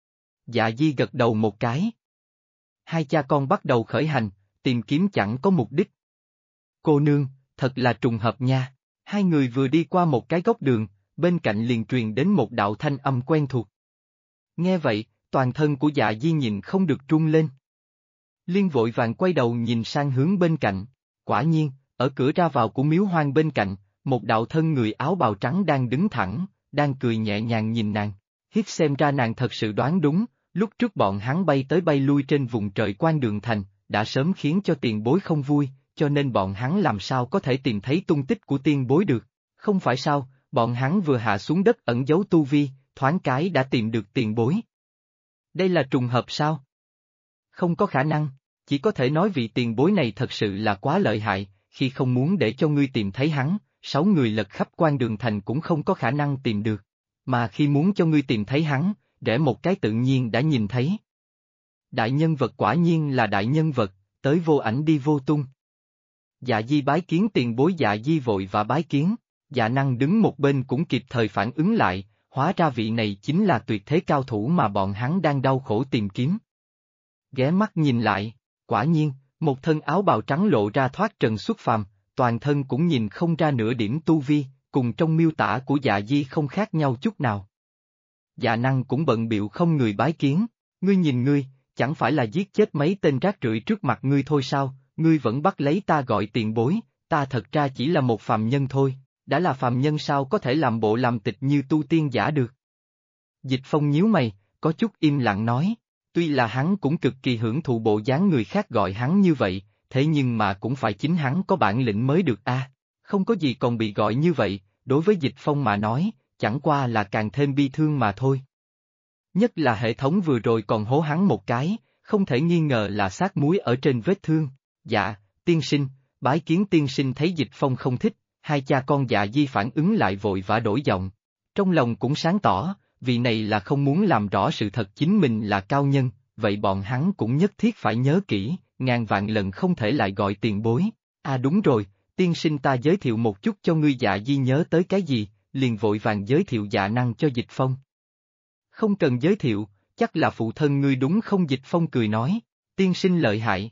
Dạ Di gật đầu một cái. Hai cha con bắt đầu khởi hành, tìm kiếm chẳng có mục đích. Cô nương, thật là trùng hợp nha. Hai người vừa đi qua một cái góc đường, bên cạnh liền truyền đến một đạo thanh âm quen thuộc. Nghe vậy, toàn thân của Dạ Di nhìn không được run lên. Liên vội vàng quay đầu nhìn sang hướng bên cạnh, quả nhiên, ở cửa ra vào của miếu hoang bên cạnh, một đạo thân người áo bào trắng đang đứng thẳng, đang cười nhẹ nhàng nhìn nàng. Hiếp xem ra nàng thật sự đoán đúng, lúc trước bọn hắn bay tới bay lui trên vùng trời quan đường thành, đã sớm khiến cho tiền bối không vui, cho nên bọn hắn làm sao có thể tìm thấy tung tích của tiên bối được. Không phải sao, bọn hắn vừa hạ xuống đất ẩn giấu tu vi, thoáng cái đã tìm được tiền bối. Đây là trùng hợp sao? Không có khả năng, chỉ có thể nói vị tiền bối này thật sự là quá lợi hại, khi không muốn để cho ngươi tìm thấy hắn, 6 người lật khắp quan đường thành cũng không có khả năng tìm được. Mà khi muốn cho ngươi tìm thấy hắn, rẽ một cái tự nhiên đã nhìn thấy. Đại nhân vật quả nhiên là đại nhân vật, tới vô ảnh đi vô tung. Dạ Di bái kiến tiền bối. Dạ Di vội và bái kiến, Dạ Năng đứng một bên cũng kịp thời phản ứng lại, hóa ra vị này chính là tuyệt thế cao thủ mà bọn hắn đang đau khổ tìm kiếm. Ghé mắt nhìn lại, quả nhiên, một thân áo bào trắng lộ ra thoát trần xuất phàm, toàn thân cũng nhìn không ra nửa điểm tu vi, cùng trong miêu tả của Dạ Di không khác nhau chút nào. Dạ Năng cũng bận bịu không người bái kiến, ngươi nhìn ngươi, chẳng phải là giết chết mấy tên rác rưởi trước mặt ngươi thôi sao, ngươi vẫn bắt lấy ta gọi tiền bối, ta thật ra chỉ là một phàm nhân thôi, đã là phàm nhân sao có thể làm bộ làm tịch như tu tiên giả được. Dịch Phong nhíu mày, có chút im lặng nói, tuy là hắn cũng cực kỳ hưởng thụ bộ dáng người khác gọi hắn như vậy, thế nhưng mà cũng phải chính hắn có bản lĩnh mới được a. Không có gì còn bị gọi như vậy, đối với Dịch Phong mà nói, chẳng qua là càng thêm bi thương mà thôi. Nhất là hệ thống vừa rồi còn hố hắn một cái, không thể nghi ngờ là sát muối ở trên vết thương. Dạ, tiên sinh, bái kiến tiên sinh. Thấy Dịch Phong không thích, hai cha con Dạ Di phản ứng lại vội vã đổi giọng. Trong lòng cũng sáng tỏ, vì này là không muốn làm rõ sự thật chính mình là cao nhân, vậy bọn hắn cũng nhất thiết phải nhớ kỹ, ngàn vạn lần không thể lại gọi tiền bối. À đúng rồi, tiên sinh ta giới thiệu một chút cho ngươi. Dạ Di nhớ tới cái gì, liền vội vàng giới thiệu Dạ Năng cho Dịch Phong. Không cần giới thiệu, chắc là phụ thân ngươi đúng không? Dịch Phong cười nói, tiên sinh lợi hại.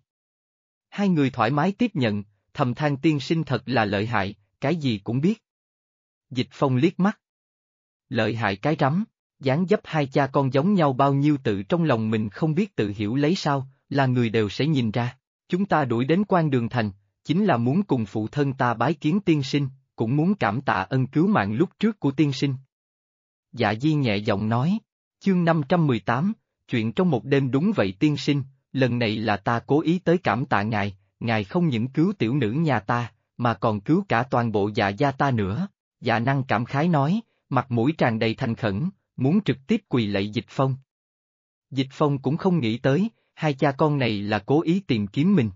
Hai người thoải mái tiếp nhận, thầm than tiên sinh thật là lợi hại, cái gì cũng biết. Dịch Phong liếc mắt. Lợi hại cái rắm, dáng dấp hai cha con giống nhau bao nhiêu tự trong lòng mình không biết tự hiểu lấy sao, là người đều sẽ nhìn ra. Chúng ta đuổi đến quan đường thành, chính là muốn cùng phụ thân ta bái kiến tiên sinh, cũng muốn cảm tạ ân cứu mạng lúc trước của tiên sinh. Dạ Di nhẹ giọng nói, chương 518, chuyện trong một đêm. Đúng vậy tiên sinh, lần này là ta cố ý tới cảm tạ ngài, ngài không những cứu tiểu nữ nhà ta, mà còn cứu cả toàn bộ Dạ gia ta nữa. Dạ Năng cảm khái nói, mặt mũi tràn đầy thành khẩn, muốn trực tiếp quỳ lạy Dịch Phong. Dịch Phong cũng không nghĩ tới, hai cha con này là cố ý tìm kiếm mình.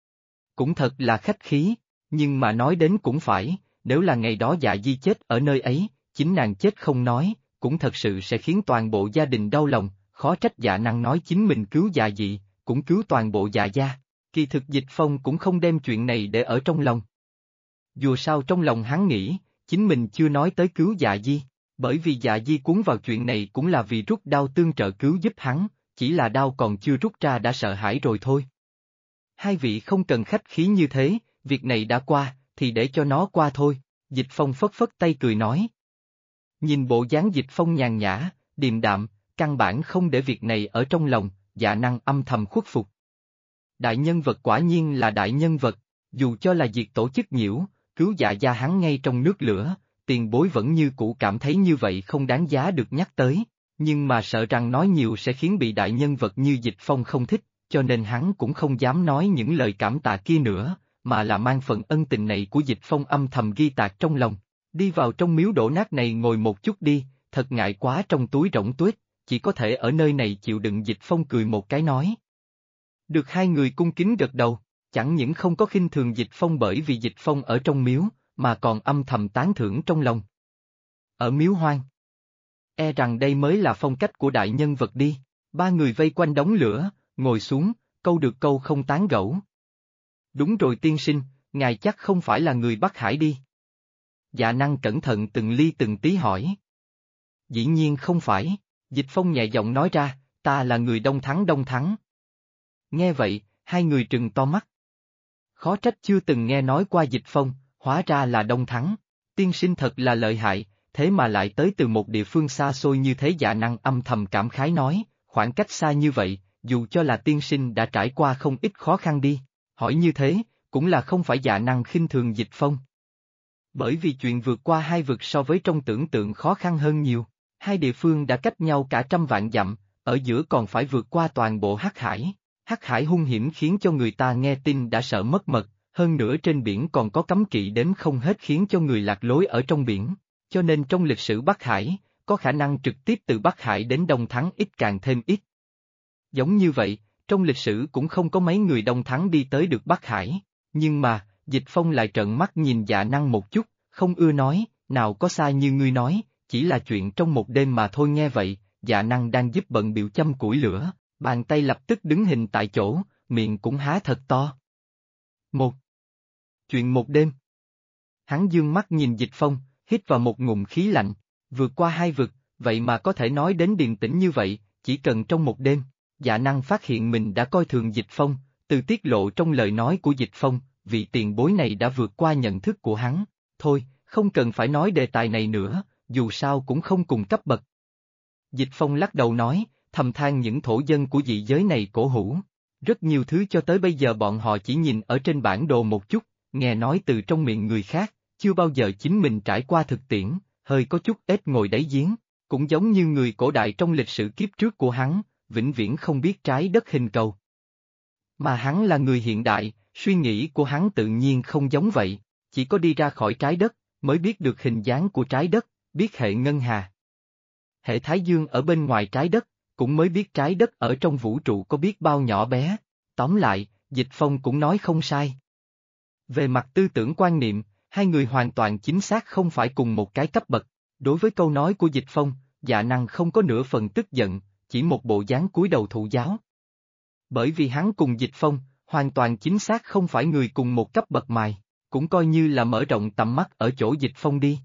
Cũng thật là khách khí, nhưng mà nói đến cũng phải, nếu là ngày đó Dạ Di chết ở nơi ấy, chính nàng chết không nói, cũng thật sự sẽ khiến toàn bộ gia đình đau lòng, khó trách Dạ Năng nói chính mình cứu Dạ Dị, cũng cứu toàn bộ Dạ gia. Kỳ thực Dịch Phong cũng không đem chuyện này để ở trong lòng. Dù sao trong lòng hắn nghĩ, chính mình chưa nói tới cứu Dạ Di, bởi vì Dạ Di cuốn vào chuyện này cũng là vì rút đao tương trợ cứu giúp hắn, chỉ là đao còn chưa rút ra đã sợ hãi rồi thôi. Hai vị không cần khách khí như thế, việc này đã qua, thì để cho nó qua thôi. Dịch Phong phất phất tay cười nói. Nhìn bộ dáng Dịch Phong nhàn nhã, điềm đạm, căn bản không để việc này ở trong lòng, Dạ Năng âm thầm khuất phục. Đại nhân vật quả nhiên là đại nhân vật, dù cho là diệt tổ chức nhiễu, cứu Dạ gia hắn ngay trong nước lửa, tiền bối vẫn như cũ cảm thấy như vậy không đáng giá được nhắc tới, nhưng mà sợ rằng nói nhiều sẽ khiến bị đại nhân vật như Dịch Phong không thích, cho nên hắn cũng không dám nói những lời cảm tạ kia nữa, mà là mang phần ân tình này của Dịch Phong âm thầm ghi tạc trong lòng. Đi vào trong miếu đổ nát này ngồi một chút đi, thật ngại quá trong túi rỗng tuếch, chỉ có thể ở nơi này chịu đựng. Dịch Phong cười một cái nói. Được hai người cung kính gật đầu, chẳng những không có khinh thường Dịch Phong bởi vì Dịch Phong ở trong miếu, mà còn âm thầm tán thưởng trong lòng. Ở miếu hoang. E rằng đây mới là phong cách của đại nhân vật đi. Ba người vây quanh đống lửa, ngồi xuống, câu được câu không tán gẫu. Đúng rồi tiên sinh, ngài chắc không phải là người Bắc Hải đi. Dạ Năng cẩn thận từng ly từng tí hỏi. Dĩ nhiên không phải, Dịch Phong nhẹ giọng nói ra, ta là người Đông Thắng Đông Thắng. Nghe vậy, hai người trừng to mắt. Khó trách chưa từng nghe nói qua Dịch Phong, hóa ra là Đông Thắng. Tiên sinh thật là lợi hại, thế mà lại tới từ một địa phương xa xôi như thế. Dạ Năng âm thầm cảm khái nói, khoảng cách xa như vậy, dù cho là tiên sinh đã trải qua không ít khó khăn đi. Hỏi như thế, cũng là không phải Dạ Năng khinh thường Dịch Phong. Bởi vì chuyện vượt qua hai vực so với trong tưởng tượng khó khăn hơn nhiều. Hai địa phương đã cách nhau cả trăm vạn dặm, ở giữa còn phải vượt qua toàn bộ Hắc Hải. Hắc Hải hung hiểm khiến cho người ta nghe tin đã sợ mất mật, hơn nữa trên biển còn có cấm kỵ đếm không hết khiến cho người lạc lối ở trong biển. Cho nên trong lịch sử Bắc Hải, có khả năng trực tiếp từ Bắc Hải đến Đông Thắng ít càng thêm ít. Giống như vậy, trong lịch sử cũng không có mấy người Đông Thắng đi tới được Bắc Hải, nhưng mà, Dịch Phong lại trợn mắt nhìn Dạ Năng một chút, không ưa nói, nào có xa như ngươi nói, chỉ là chuyện trong một đêm mà thôi. Nghe vậy, Dạ Năng đang giúp bận bịu châm củi lửa, bàn tay lập tức đứng hình tại chỗ, miệng cũng há thật to. Chuyện một đêm. Hắn dương mắt nhìn Dịch Phong, hít vào một ngụm khí lạnh, vượt qua hai vực, vậy mà có thể nói đến điềm tĩnh như vậy, chỉ cần trong một đêm. Dạ Năng phát hiện mình đã coi thường Dịch Phong, từ tiết lộ trong lời nói của Dịch Phong, vị tiền bối này đã vượt qua nhận thức của hắn. Thôi, không cần phải nói đề tài này nữa, dù sao cũng không cùng cấp bậc. Dịch Phong lắc đầu nói, thầm than những thổ dân của dị giới này cổ hủ. Rất nhiều thứ cho tới bây giờ bọn họ chỉ nhìn ở trên bản đồ một chút, nghe nói từ trong miệng người khác, chưa bao giờ chính mình trải qua thực tiễn, hơi có chút ếch ngồi đáy giếng, cũng giống như người cổ đại trong lịch sử kiếp trước của hắn, vĩnh viễn không biết trái đất hình cầu. Mà hắn là người hiện đại, suy nghĩ của hắn tự nhiên không giống vậy, chỉ có đi ra khỏi trái đất, mới biết được hình dáng của trái đất, biết hệ ngân hà. Hệ Thái Dương ở bên ngoài trái đất, cũng mới biết trái đất ở trong vũ trụ có biết bao nhỏ bé. Tóm lại, Dịch Phong cũng nói không sai. Về mặt tư tưởng quan niệm, hai người hoàn toàn chính xác không phải cùng một cái cấp bậc. Đối với câu nói của Dịch Phong, Dạ Năng không có nửa phần tức giận, chỉ một bộ dáng cúi đầu thụ giáo. Bởi vì hắn cùng Dịch Phong, hoàn toàn chính xác không phải người cùng một cấp bậc mài, cũng coi như là mở rộng tầm mắt ở chỗ Dịch Phong đi.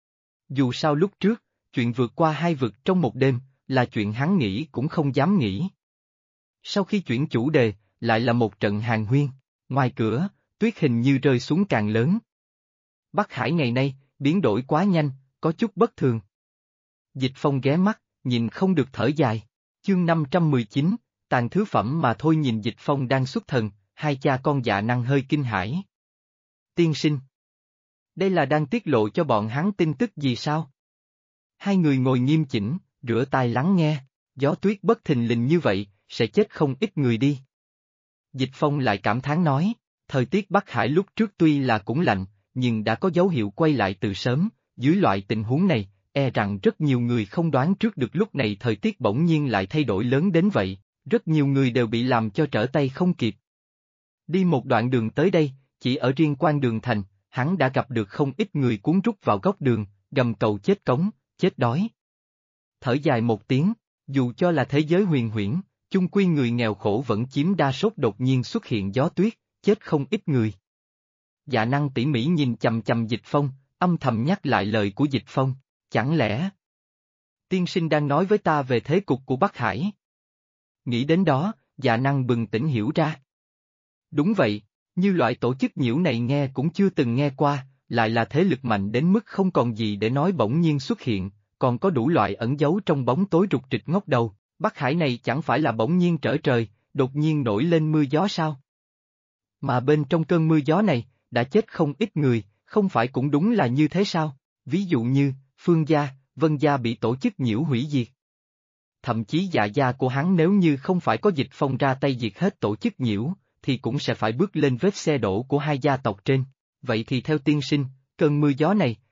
Dù sao lúc trước, chuyện vượt qua hai vực trong một đêm, là chuyện hắn nghĩ cũng không dám nghĩ. Sau khi chuyển chủ đề, lại là một trận hàn huyên, ngoài cửa, tuyết hình như rơi xuống càng lớn. Bắc Hải ngày nay, biến đổi quá nhanh, có chút bất thường. Dịch Phong ghé mắt, nhìn không được thở dài. Chương 519, tàn thứ phẩm mà thôi. Nhìn Dịch Phong đang xuất thần, hai cha con Dạ Năng hơi kinh hãi. Tiên sinh. Đây là đang tiết lộ cho bọn hắn tin tức gì sao? Hai người ngồi nghiêm chỉnh, rửa tai lắng nghe, gió tuyết bất thình lình như vậy, sẽ chết không ít người đi. Dịch Phong lại cảm thán nói, thời tiết Bắc Hải lúc trước tuy là cũng lạnh, nhưng đã có dấu hiệu quay lại từ sớm, dưới loại tình huống này, e rằng rất nhiều người không đoán trước được lúc này thời tiết bỗng nhiên lại thay đổi lớn đến vậy, rất nhiều người đều bị làm cho trở tay không kịp. Đi một đoạn đường tới đây, chỉ ở riêng quan đường thành, hắn đã gặp được không ít người cuốn rút vào góc đường, gầm cầu chết cống, chết đói. Thở dài một tiếng, dù cho là thế giới huyền huyễn, chung quy người nghèo khổ vẫn chiếm đa số. Đột nhiên xuất hiện gió tuyết, chết không ít người. Dạ Năng tỉ mỉ nhìn chằm chằm Dịch Phong, âm thầm nhắc lại lời của Dịch Phong, chẳng lẽ tiên sinh đang nói với ta về thế cục của Bắc Hải? Nghĩ đến đó, Dạ Năng bừng tỉnh hiểu ra. Đúng vậy, như loại tổ chức nhiễu này nghe cũng chưa từng nghe qua, lại là thế lực mạnh đến mức không còn gì để nói bỗng nhiên xuất hiện, còn có đủ loại ẩn giấu trong bóng tối rục rịch ngóc đầu. Bắc Hải này chẳng phải là bỗng nhiên trở trời, đột nhiên nổi lên mưa gió sao? Mà bên trong cơn mưa gió này, đã chết không ít người, không phải cũng đúng là như thế sao? Ví dụ như, Phương gia, Vân gia bị tổ chức nhiễu hủy diệt. Thậm chí Dạ gia của hắn nếu như không phải có Dịch Phong ra tay diệt hết tổ chức nhiễu, thì cũng sẽ phải bước lên vết xe đổ của hai gia tộc trên. Vậy thì theo tiên sinh, cơn mưa gió này,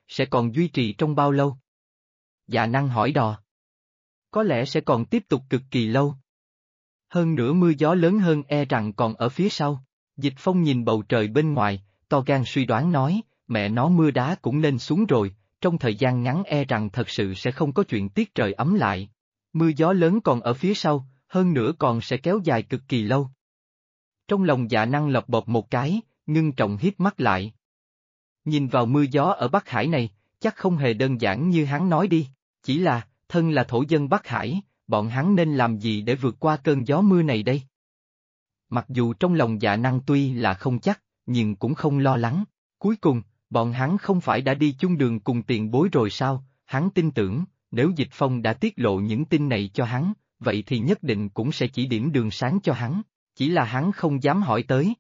sẽ còn duy trì trong bao lâu? Dạ Năng hỏi đò. Có lẽ sẽ còn tiếp tục cực kỳ lâu. Hơn nữa mưa gió lớn hơn e rằng còn ở phía sau. Dịch Phong nhìn bầu trời bên ngoài, to gan suy đoán nói, mẹ nó mưa đá cũng nên xuống rồi, trong thời gian ngắn e rằng thật sự sẽ không có chuyện tiết trời ấm lại. Mưa gió lớn còn ở phía sau, hơn nữa còn sẽ kéo dài cực kỳ lâu. Trong lòng Dạ Năng lọc bột một cái, ngưng trọng hít mắt lại. Nhìn vào mưa gió ở Bắc Hải này, chắc không hề đơn giản như hắn nói đi, chỉ là, thân là thổ dân Bắc Hải, bọn hắn nên làm gì để vượt qua cơn gió mưa này đây? Mặc dù trong lòng Dạ Năng tuy là không chắc, nhưng cũng không lo lắng. Cuối cùng, bọn hắn không phải đã đi chung đường cùng tiền bối rồi sao? Hắn tin tưởng, nếu Dịch Phong đã tiết lộ những tin này cho hắn, vậy thì nhất định cũng sẽ chỉ điểm đường sáng cho hắn, chỉ là hắn không dám hỏi tới.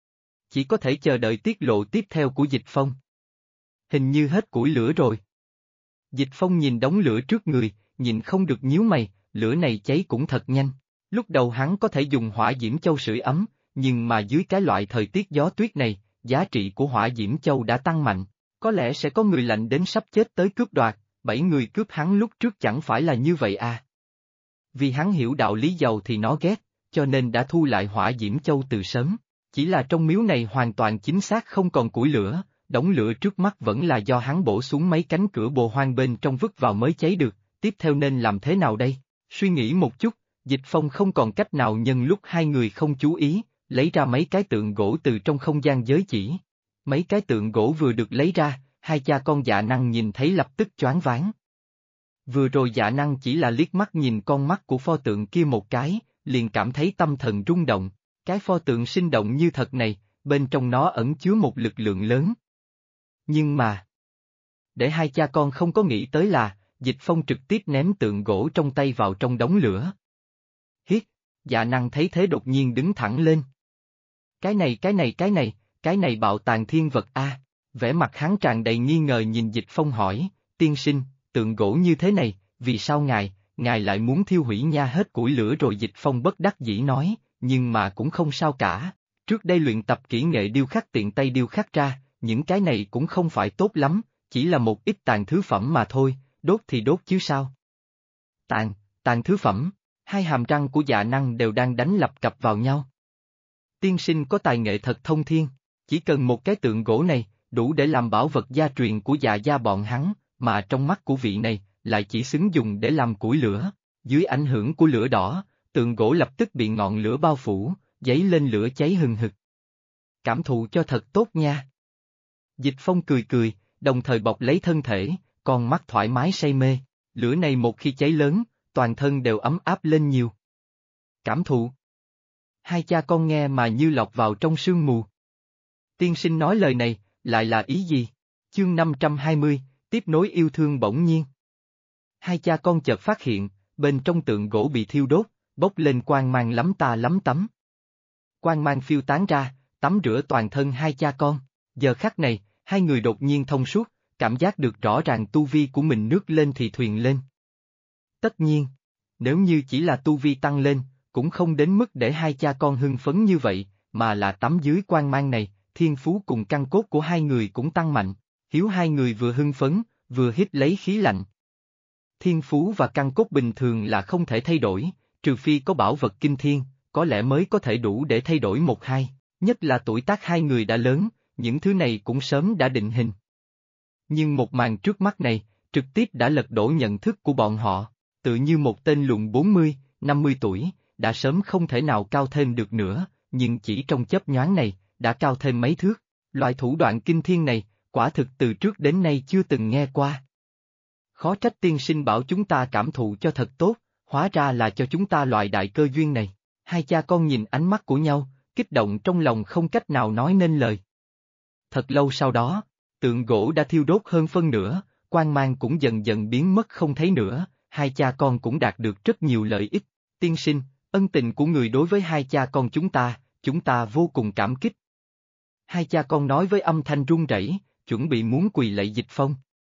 Chỉ có thể chờ đợi tiết lộ tiếp theo của Dịch Phong. Hình như hết củi lửa rồi. Dịch Phong nhìn đống lửa trước người, nhìn không được nhíu mày, lửa này cháy cũng thật nhanh. Lúc đầu hắn có thể dùng hỏa diễm châu sưởi ấm, nhưng mà dưới cái loại thời tiết gió tuyết này, giá trị của hỏa diễm châu đã tăng mạnh. Có lẽ sẽ có người lạnh đến sắp chết tới cướp đoạt, 7 người cướp hắn lúc trước chẳng phải là như vậy à. Vì hắn hiểu đạo lý giàu thì nó ghét, cho nên đã thu lại hỏa diễm châu từ sớm. Chỉ là trong miếu này hoàn toàn chính xác không còn củi lửa, đống lửa trước mắt vẫn là do hắn bổ xuống mấy cánh cửa bồ hoang bên trong vứt vào mới cháy được, tiếp theo nên làm thế nào đây? Suy nghĩ một chút, Dịch Phong không còn cách nào nhân lúc hai người không chú ý, lấy ra mấy cái tượng gỗ từ trong không gian giới chỉ. Mấy cái tượng gỗ vừa được lấy ra, hai cha con Dạ Năng nhìn thấy lập tức choáng váng. Vừa rồi Dạ Năng chỉ là liếc mắt nhìn con mắt của pho tượng kia một cái, liền cảm thấy tâm thần rung động. Cái pho tượng sinh động như thật này, bên trong nó ẩn chứa một lực lượng lớn. Nhưng mà, để hai cha con không có nghĩ tới là, Dịch Phong trực tiếp ném tượng gỗ trong tay vào trong đống lửa. Hiết, Dạ Năng thấy thế đột nhiên đứng thẳng lên. Cái này bạo tàng thiên vật a. Vẻ mặt hắn tràn đầy nghi ngờ nhìn Dịch Phong hỏi, tiên sinh, tượng gỗ như thế này, vì sao ngài lại muốn thiêu hủy nha hết củi lửa rồi? Dịch Phong bất đắc dĩ nói, nhưng mà cũng không sao cả, trước đây luyện tập kỹ nghệ điêu khắc tiện tay điêu khắc ra, những cái này cũng không phải tốt lắm, chỉ là một ít tàn thứ phẩm mà thôi, đốt thì đốt chứ sao. Tàn thứ phẩm, hai hàm răng của Dạ Năng đều đang đánh lập cập vào nhau. Tiên sinh có tài nghệ thật thông thiên, chỉ cần một cái tượng gỗ này, đủ để làm bảo vật gia truyền của Dạ gia bọn hắn, mà trong mắt của vị này, lại chỉ xứng dùng để làm củi lửa. Dưới ảnh hưởng của lửa đỏ, tượng gỗ lập tức bị ngọn lửa bao phủ, dấy lên lửa cháy hừng hực. Cảm thụ cho thật tốt nha. Dịch Phong cười cười, đồng thời bọc lấy thân thể, con mắt thoải mái say mê, lửa này một khi cháy lớn, toàn thân đều ấm áp lên nhiều. Cảm thụ. Hai cha con nghe mà như lọt vào trong sương mù. Tiên sinh nói lời này, lại là ý gì? Chương 520, tiếp nối yêu thương bỗng nhiên. Hai cha con chợt phát hiện, bên trong tượng gỗ bị thiêu đốt, bốc lên quang mang lắm tà lắm tắm. Quang mang phiêu tán ra, tắm rửa toàn thân hai cha con. Giờ khắc này, hai người đột nhiên thông suốt, cảm giác được rõ ràng tu vi của mình nước lên thì thuyền lên. Tất nhiên, nếu như chỉ là tu vi tăng lên, cũng không đến mức để hai cha con hưng phấn như vậy, mà là tắm dưới quang mang này, thiên phú cùng căn cốt của hai người cũng tăng mạnh. Hiếu hai người vừa hưng phấn, vừa hít lấy khí lạnh. Thiên phú và căn cốt bình thường là không thể thay đổi, trừ phi có bảo vật kinh thiên, có lẽ mới có thể đủ để thay đổi một hai, nhất là tuổi tác hai người đã lớn, những thứ này cũng sớm đã định hình. Nhưng một màn trước mắt này, trực tiếp đã lật đổ nhận thức của bọn họ, tự như một tên lùn 40, 50 tuổi, đã sớm không thể nào cao thêm được nữa, nhưng chỉ trong chớp nhoáng này, đã cao thêm mấy thước. Loại thủ đoạn kinh thiên này, quả thực từ trước đến nay chưa từng nghe qua. Khó trách tiên sinh bảo chúng ta cảm thụ cho thật tốt, hóa ra là cho chúng ta loại đại cơ duyên này. Hai cha con nhìn ánh mắt của nhau, kích động trong lòng không cách nào nói nên lời. Thật lâu sau đó, tượng gỗ đã thiêu đốt hơn phân nửa, quang mang cũng dần dần biến mất không thấy nữa, hai cha con cũng đạt được rất nhiều lợi ích. Tiên sinh, ân tình của người đối với hai cha con chúng ta vô cùng cảm kích. Hai cha con nói với âm thanh run rẩy, chuẩn bị muốn quỳ lạy Dịch Phong.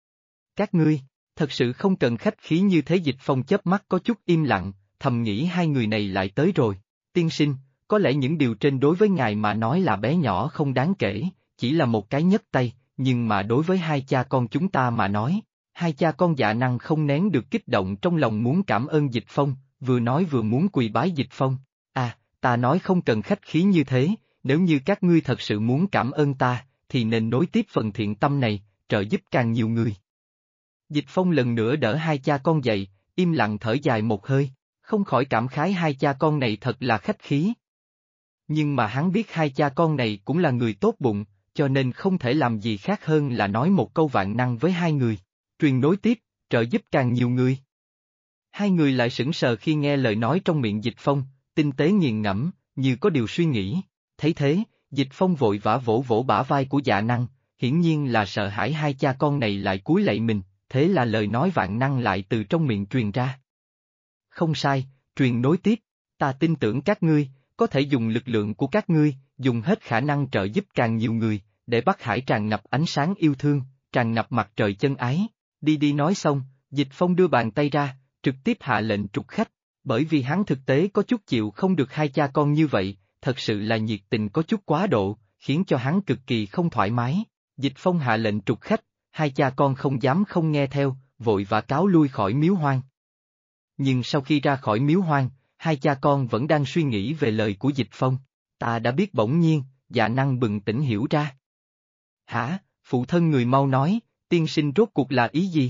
Các ngươi, thật sự không cần khách khí như thế. Dịch Phong chớp mắt có chút im lặng, thầm nghĩ hai người này lại tới rồi. Tiên sinh, có lẽ những điều trên đối với ngài mà nói là bé nhỏ không đáng kể, chỉ là một cái nhấc tay, nhưng mà đối với hai cha con chúng ta mà nói, hai cha con Dạ Năng không nén được kích động trong lòng muốn cảm ơn Dịch Phong, vừa nói vừa muốn quỳ bái Dịch Phong. À, ta nói không cần khách khí như thế, nếu như các ngươi thật sự muốn cảm ơn ta, thì nên nối tiếp phần thiện tâm này, trợ giúp càng nhiều người. Dịch Phong lần nữa đỡ hai cha con dậy, im lặng thở dài một hơi, không khỏi cảm khái hai cha con này thật là khách khí. Nhưng mà hắn biết hai cha con này cũng là người tốt bụng, cho nên không thể làm gì khác hơn là nói một câu vạn năng với hai người, truyền nối tiếp, trợ giúp càng nhiều người. Hai người lại sững sờ khi nghe lời nói trong miệng Dịch Phong, tinh tế nghiền ngẫm, như có điều suy nghĩ. Thấy thế, Dịch Phong vội vã vỗ vỗ bả vai của Dạ Năng, hiển nhiên là sợ hãi hai cha con này lại cúi lạy mình, thế là lời nói vạn năng lại từ trong miệng truyền ra. Không sai, truyền nối tiếp, ta tin tưởng các ngươi, có thể dùng lực lượng của các ngươi, dùng hết khả năng trợ giúp càng nhiều người, để Bắc Hải tràn ngập ánh sáng yêu thương, tràn ngập mặt trời chân ái. Đi nói xong, Dịch Phong đưa bàn tay ra, trực tiếp hạ lệnh trục khách, bởi vì hắn thực tế có chút chịu không được hai cha con như vậy, thật sự là nhiệt tình có chút quá độ, khiến cho hắn cực kỳ không thoải mái. Dịch Phong hạ lệnh trục khách, hai cha con không dám không nghe theo, vội vã cáo lui khỏi miếu hoang. Nhưng sau khi ra khỏi miếu hoang, hai cha con vẫn đang suy nghĩ về lời của Dịch Phong. Ta đã biết bỗng nhiên, Dạ Năng bừng tỉnh hiểu ra. Hả, phụ thân người mau nói, tiên sinh rốt cuộc là ý gì?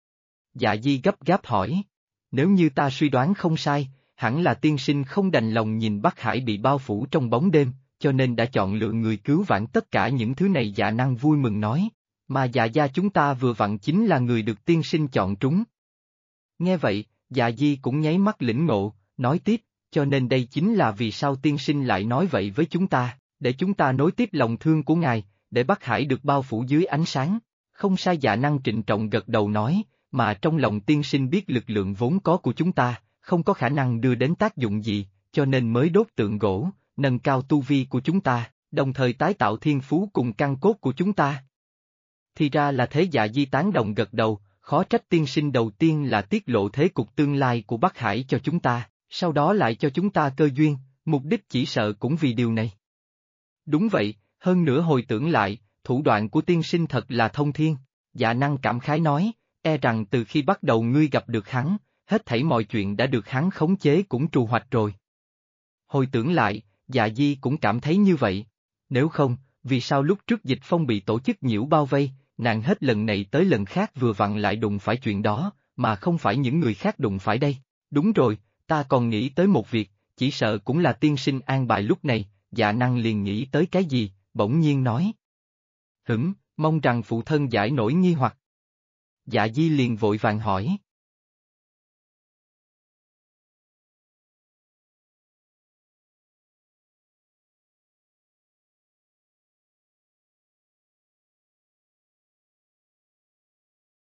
Dạ Di gấp gáp hỏi. Nếu như ta suy đoán không sai, hẳn là tiên sinh không đành lòng nhìn Bắc Hải bị bao phủ trong bóng đêm, cho nên đã chọn lựa người cứu vãn tất cả những thứ này. Dạ Năng vui mừng nói, mà Dạ gia chúng ta vừa vặn chính là người được tiên sinh chọn trúng. Nghe vậy, Dạ Di cũng nháy mắt lĩnh ngộ, nói tiếp, cho nên đây chính là vì sao tiên sinh lại nói vậy với chúng ta, để chúng ta nối tiếp lòng thương của ngài, để Bắc Hải được bao phủ dưới ánh sáng. Không sai. Dạ Năng trịnh trọng gật đầu nói, mà trong lòng tiên sinh biết lực lượng vốn có của chúng ta, không có khả năng đưa đến tác dụng gì, cho nên mới đốt tượng gỗ, nâng cao tu vi của chúng ta, đồng thời tái tạo thiên phú cùng căn cốt của chúng ta. Thì ra là thế. Dạ Di tán đồng gật đầu, khó trách tiên sinh đầu tiên là tiết lộ thế cục tương lai của Bắc Hải cho chúng ta, sau đó lại cho chúng ta cơ duyên, mục đích chỉ sợ cũng vì điều này. Đúng vậy, hơn nữa hồi tưởng lại, thủ đoạn của tiên sinh thật là thông thiên. Dạ Năng cảm khái nói, e rằng từ khi bắt đầu ngươi gặp được hắn, hết thảy mọi chuyện đã được hắn khống chế cũng trù hoạch rồi. Hồi tưởng lại, Dạ Di cũng cảm thấy như vậy. Nếu không, vì sao lúc trước Dịch Phong bị tổ chức nhiễu bao vây, nàng hết lần này tới lần khác vừa vặn lại đụng phải chuyện đó, mà không phải những người khác đụng phải đây? Đúng rồi, ta còn nghĩ tới một việc, chỉ sợ cũng là tiên sinh an bài lúc này. Dạ Năng liền nghĩ tới cái gì, bỗng nhiên nói. Mong rằng phụ thân giải nổi nghi hoặc. Dạ Di liền vội vàng hỏi.